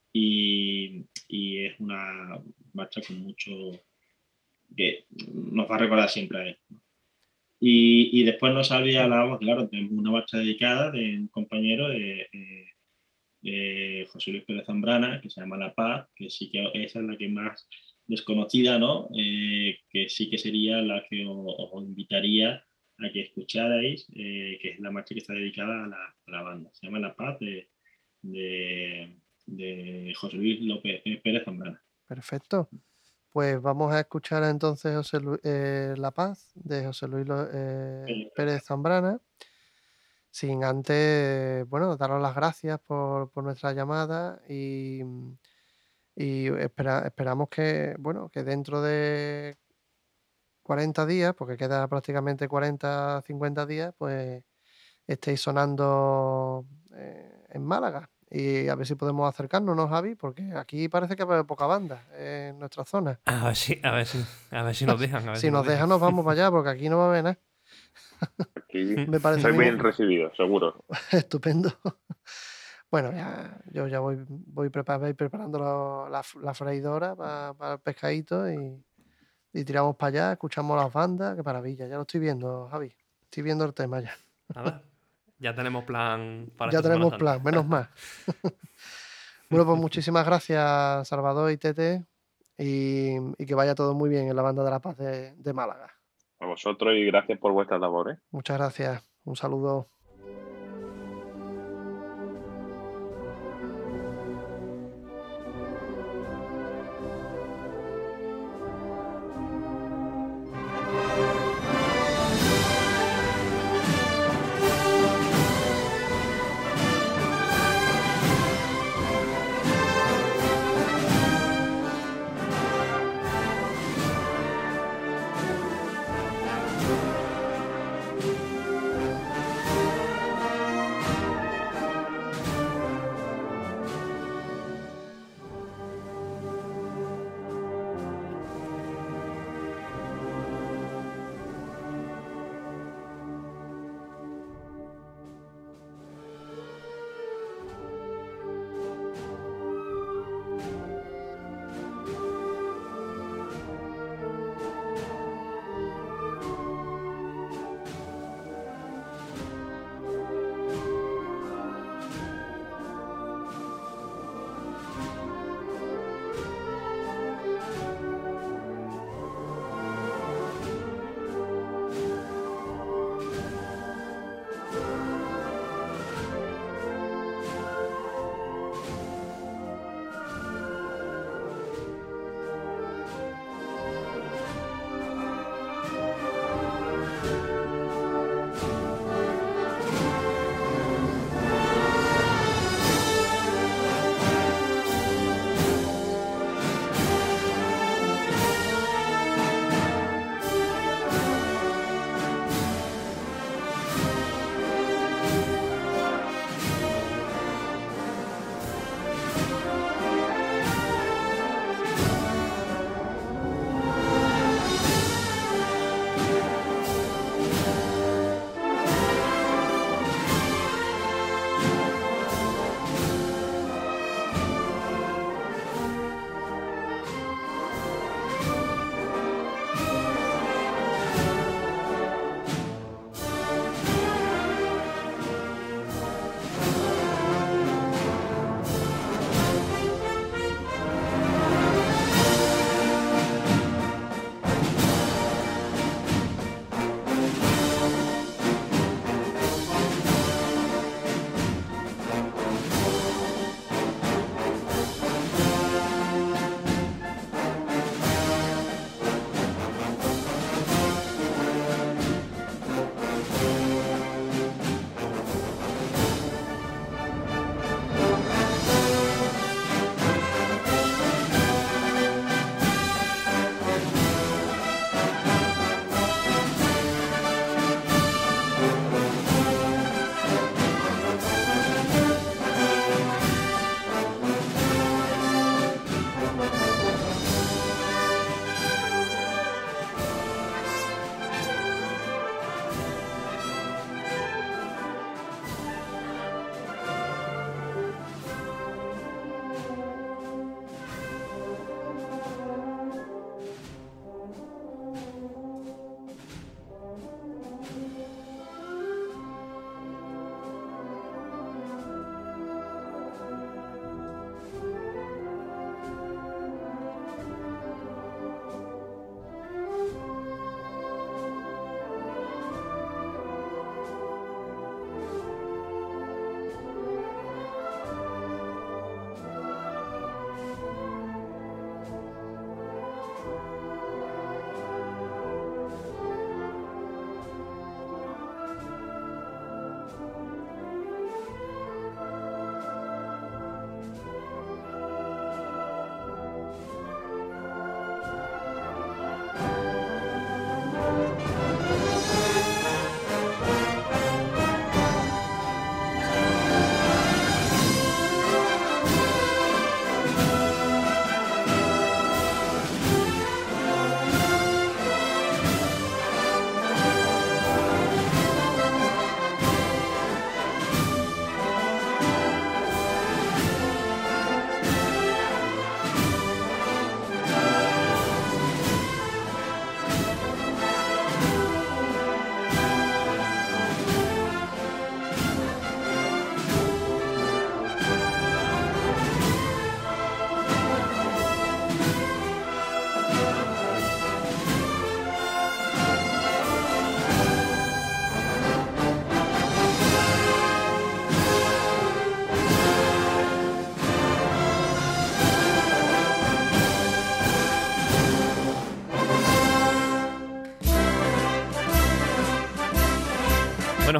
y, y es una marcha con mucho que nos va a recordar siempre a él. Y, y después nos había Mm. hablado, claro, de una marcha dedicada de un compañero de, de, de José Luis Pérez Zambrana, que se llama La Paz, que sí que esa es la que más desconocida, ¿no? Eh, que sí que sería la que os, os invitaría a que escucharais, eh, que es la marcha que está dedicada a la, a la banda. Se llama La Paz de, de, de José Luis López, eh, Pérez Zambrana. Perfecto. Pues vamos a escuchar entonces José Lu- eh, La Paz de José Luis Lo- eh, Pérez Zambrana. Sin antes, bueno, daros las gracias por, por nuestra llamada y, y espera- esperamos que, bueno, que dentro de cuarenta días, porque queda prácticamente cuarenta cincuenta días, pues estéis sonando eh, en Málaga. Y a ver si podemos acercarnos, ¿no, Javi? Porque aquí parece que va a haber poca banda eh, en nuestra zona. A ver si, a ver si, a ver si nos dejan, a ver Si si nos nos dejan. dejan, nos vamos para allá, porque aquí no va a haber nada. Aquí Me parece a soy mí bien mu- recibido, seguro. estupendo. Bueno, ya, yo ya voy, voy, prepa- voy preparando lo- la, f- la freidora para el pescadito y, y tiramos para allá, escuchamos las bandas. Qué maravilla, ya lo estoy viendo, Javi. Estoy viendo el tema ya. Nada. Ya tenemos plan para Ya esta Semana tenemos Santa. plan, menos más. Bueno, pues muchísimas gracias, Salvador y Tete, y, y que vaya todo muy bien en la Banda de la Paz de, de Málaga. A vosotros y gracias por vuestras labores. Muchas gracias. Un saludo.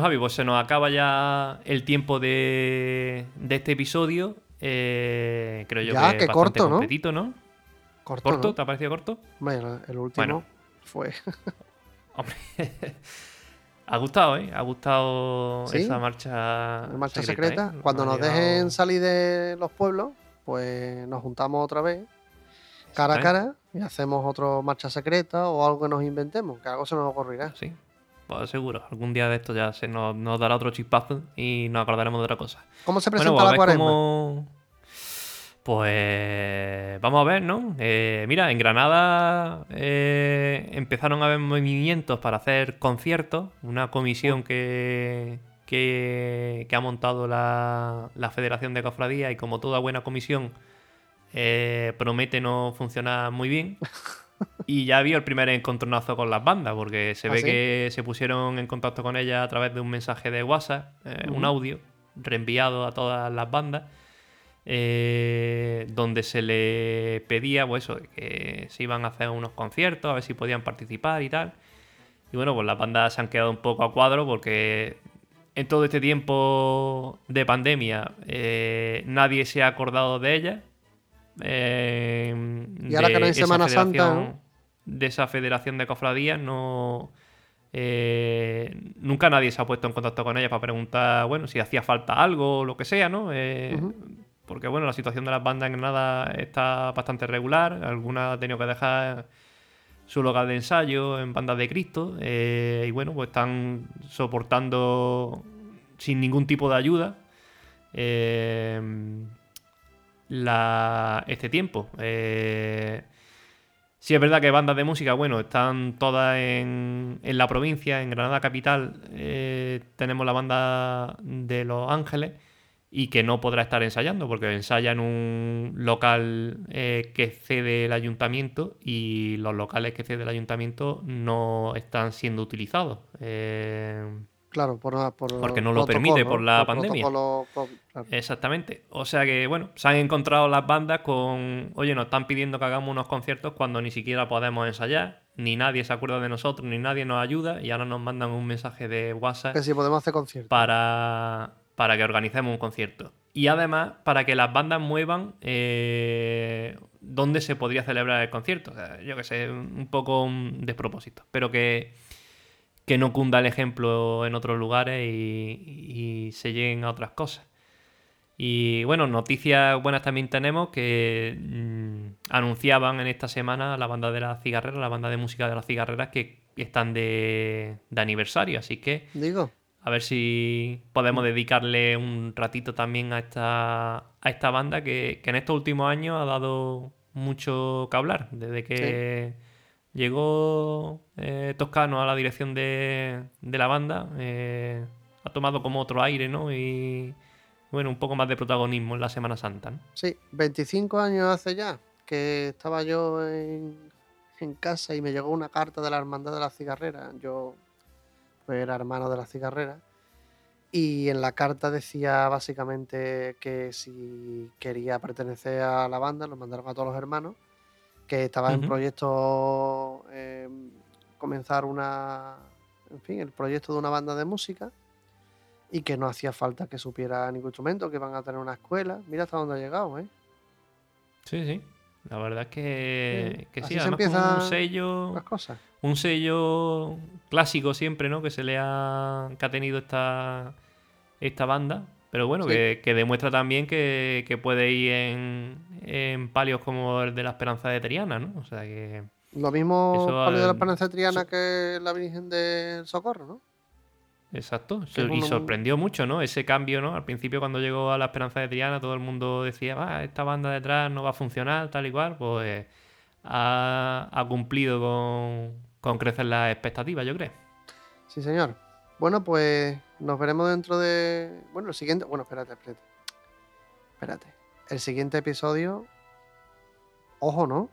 Javi, pues se nos acaba ya el tiempo de, de este episodio. Eh, creo yo Ya, que qué bastante corto, ¿no? completito, ¿no? Corto, ¿Corto? ¿no? ¿Te ha parecido corto? Bueno, el último Bueno. fue... Hombre, ha gustado, ¿eh? Ha gustado ¿Sí? esa marcha, La marcha secreta. secreta. ¿eh? Cuando ha nos llegado- dejen salir de los pueblos, pues nos juntamos otra vez, cara a cara, y hacemos otra marcha secreta o algo que nos inventemos, que algo se nos ocurrirá. Sí, pues seguro. Algún día de esto ya se nos, nos dará otro chispazo y nos acordaremos de otra cosa. ¿Cómo se Bueno, presenta pues a la ver cuaresma? cómo... Pues vamos a ver, ¿no? Eh, mira, en Granada eh, empezaron a haber movimientos para hacer conciertos. Una comisión que, que, que ha montado la, la Federación de Cofradías y como toda buena comisión eh, promete no funcionar muy bien. Y ya había el primer encontronazo con las bandas, porque se ¿Ah, ve sí? que se pusieron en contacto con ellas a través de un mensaje de WhatsApp, eh, un Ujú. audio reenviado a todas las bandas, eh, donde se le pedía pues eso, que se iban a hacer unos conciertos, a ver si podían participar y tal. Y bueno, pues las bandas se han quedado un poco a cuadro porque en todo este tiempo de pandemia eh, nadie se ha acordado de ellas. Eh, Y ahora que no hay esa Semana Santa, federación- ¿no? De esa federación de cofradías, no. eh, nunca nadie se ha puesto en contacto con ellas para preguntar, bueno, si hacía falta algo o lo que sea, ¿no? Eh, Ujú. Porque, bueno, la situación de las bandas en Granada está bastante regular. Algunas han tenido que dejar su lugar de ensayo en Bandas de Cristo. eh, y bueno, pues están soportando sin ningún tipo de ayuda eh, la, este tiempo. Eh, sí es verdad que bandas de música, bueno, están todas en, en la provincia, en Granada capital. eh, tenemos la banda de Los Ángeles y que no podrá estar ensayando porque ensaya en un local eh, que cede el ayuntamiento y los locales que cede el ayuntamiento no están siendo utilizados. Eh, Claro, por, por Porque no lo protocolo, permite por ¿no? la pandemia. protocolo, co- claro. Exactamente. O sea que, bueno, se han encontrado las bandas con, oye, nos están pidiendo que hagamos unos conciertos cuando ni siquiera podemos ensayar, ni nadie se acuerda de nosotros, ni nadie nos ayuda, y ahora nos mandan un mensaje de WhatsApp Que si podemos hacer conciertos. para, para que organicemos un concierto. Y además, para que las bandas muevan eh, dónde se podría celebrar el concierto. O sea, yo que sé, un poco un despropósito. Pero que, que no cunda el ejemplo en otros lugares y, y se lleguen a otras cosas. Y bueno, noticias buenas también tenemos que mmm, anunciaban en esta semana la banda de las cigarreras, la banda de música de las cigarreras que están de, de aniversario. Así que Digo, a ver si podemos dedicarle un ratito también a esta, a esta banda que, que en estos últimos años ha dado mucho que hablar. Desde que llegó eh, Toscano a la dirección de, de la banda, eh, ha tomado como otro aire, ¿no? Y bueno, un poco más de protagonismo en la Semana Santa, ¿no? sí, veinticinco años hace ya que estaba yo en, en casa y me llegó una carta de la Hermandad de la Cigarrera. Yo pues, era hermano de la Cigarrera. Y en la carta decía básicamente que si quería pertenecer a la banda, lo mandaron a todos los hermanos, que estaba en Ujú. proyecto eh, comenzar una, en fin, el proyecto de una banda de música y que no hacía falta que supiera ningún instrumento, que iban a tener una escuela. Mira hasta dónde ha llegado, ¿eh? Sí, sí. La verdad es que, Sí, que así sí, se además con empiezan un sello, Las cosas. un sello clásico siempre, ¿no? Que se le ha, que ha tenido esta, esta banda. Pero bueno, Sí. que, que demuestra también que, que puede ir en, en palios como el de la Esperanza de Triana, ¿no? O sea que Lo mismo Eso, palio de la eh, Esperanza Triana so- que la Virgen del Socorro, ¿no? exacto. Que es Y uno- sorprendió mucho, ¿no? Ese cambio, ¿no? Al principio cuando llegó a la Esperanza de Triana todo el mundo decía, ah, esta banda detrás no va a funcionar, tal y cual. Pues ha, ha cumplido con, con crecer las expectativas, yo creo. Sí, señor. Bueno, pues nos veremos dentro de... Bueno, el siguiente... Bueno, espérate, espérate. Espérate. El siguiente episodio... Ojo, ¿no?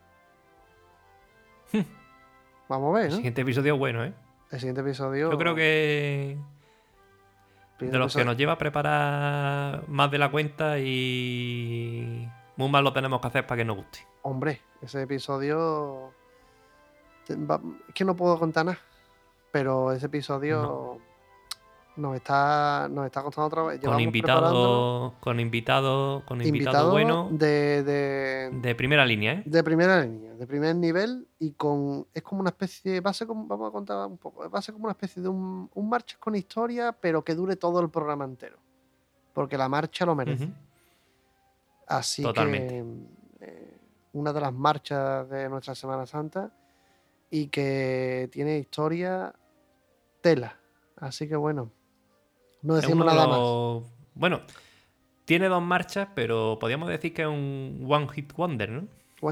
Vamos a ver, El ¿no? siguiente episodio es bueno, ¿eh? El siguiente episodio... Yo creo que siguiente de los que episodio- nos lleva a preparar más de la cuenta y muy mal lo tenemos que hacer para que nos guste. Hombre, ese episodio... te- va- Es que no puedo contar nada. Pero ese episodio... Nos está, nos está costando otra vez. Con invitado, con invitado, con invitado, bueno. De, de, de primera línea, ¿eh? De primera línea, de primer nivel y con. Es como una especie. Va a ser como, vamos a contar un poco. Va a ser como una especie de un, un marcha con historia, pero que dure todo el programa entero. Porque la marcha lo merece. Uh-huh. Así Totalmente. que. Eh, una de las marchas de nuestra Semana Santa y que tiene historia tela. Así que bueno. No decimos nada los... más. Bueno, tiene dos marchas, pero podríamos decir que es un One Hit Wonder, ¿no?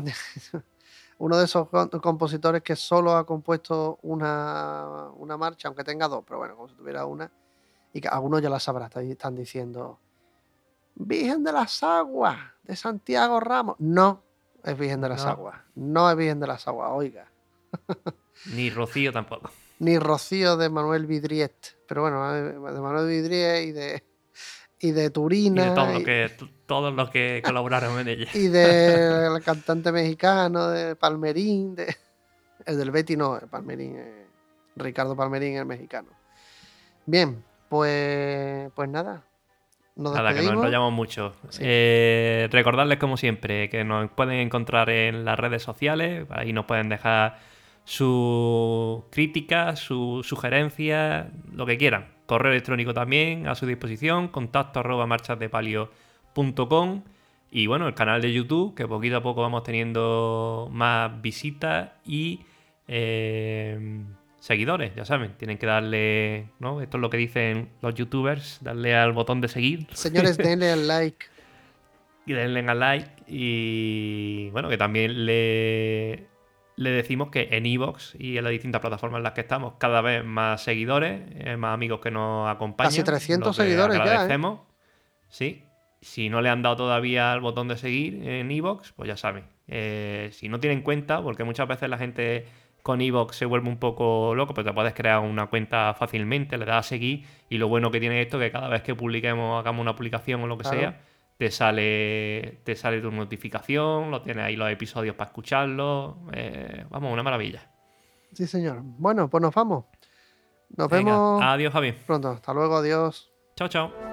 Uno de esos compositores que solo ha compuesto una, una marcha, aunque tenga dos, pero bueno, como si tuviera una. Y que algunos ya la sabrán, están diciendo Virgen de las Aguas, de Santiago Ramos. No es Virgen de las no. Aguas. No es Virgen de las Aguas, oiga. Ni Rocío tampoco. Ni Rocío de Manuel Vidriet. Pero bueno, de Manuel Vidriet y de, y de Turina. Y de todos los que, todos los que colaboraron en ella. Y del cantante mexicano, de Palmerín. De, el del Betty no, el Palmerín. Eh, Ricardo Palmerín, el mexicano. Bien, pues, pues nada. Nos Nada, que nos enrollamos mucho. Sí. Eh, recordarles, como siempre, que nos pueden encontrar en las redes sociales. Ahí nos pueden dejar sus críticas, sus sugerencias, lo que quieran. Correo electrónico también a su disposición, contacto arroba marchasdepalio punto com. Y bueno, el canal de YouTube, que poquito a poco vamos teniendo más visitas y eh, seguidores, ya saben. Tienen que darle, ¿no? Esto es lo que dicen los youtubers, darle al botón de seguir. Señores, denle al like. Y denle al like. Y bueno, que también le... le decimos que en iVoox y en las distintas plataformas en las que estamos, cada vez más seguidores, eh, más amigos que nos acompañan. Casi trescientos seguidores agradecemos. ya, ¿eh? Sí. Si no le han dado todavía al botón de seguir en iVoox, pues ya saben. Eh, si no tienen cuenta, porque muchas veces la gente con iVoox se vuelve un poco loco, pues te puedes crear una cuenta fácilmente, le das a seguir y lo bueno que tiene esto es que cada vez que publiquemos, hagamos una publicación o lo que claro. sea, te sale te sale tu notificación, lo tienes ahí los episodios para escucharlos. Eh, vamos, una maravilla. Sí, señor. Bueno, pues nos vamos. Nos Venga, vemos. Adiós, Javi. Pronto. Hasta luego. Adiós. Chao, chao.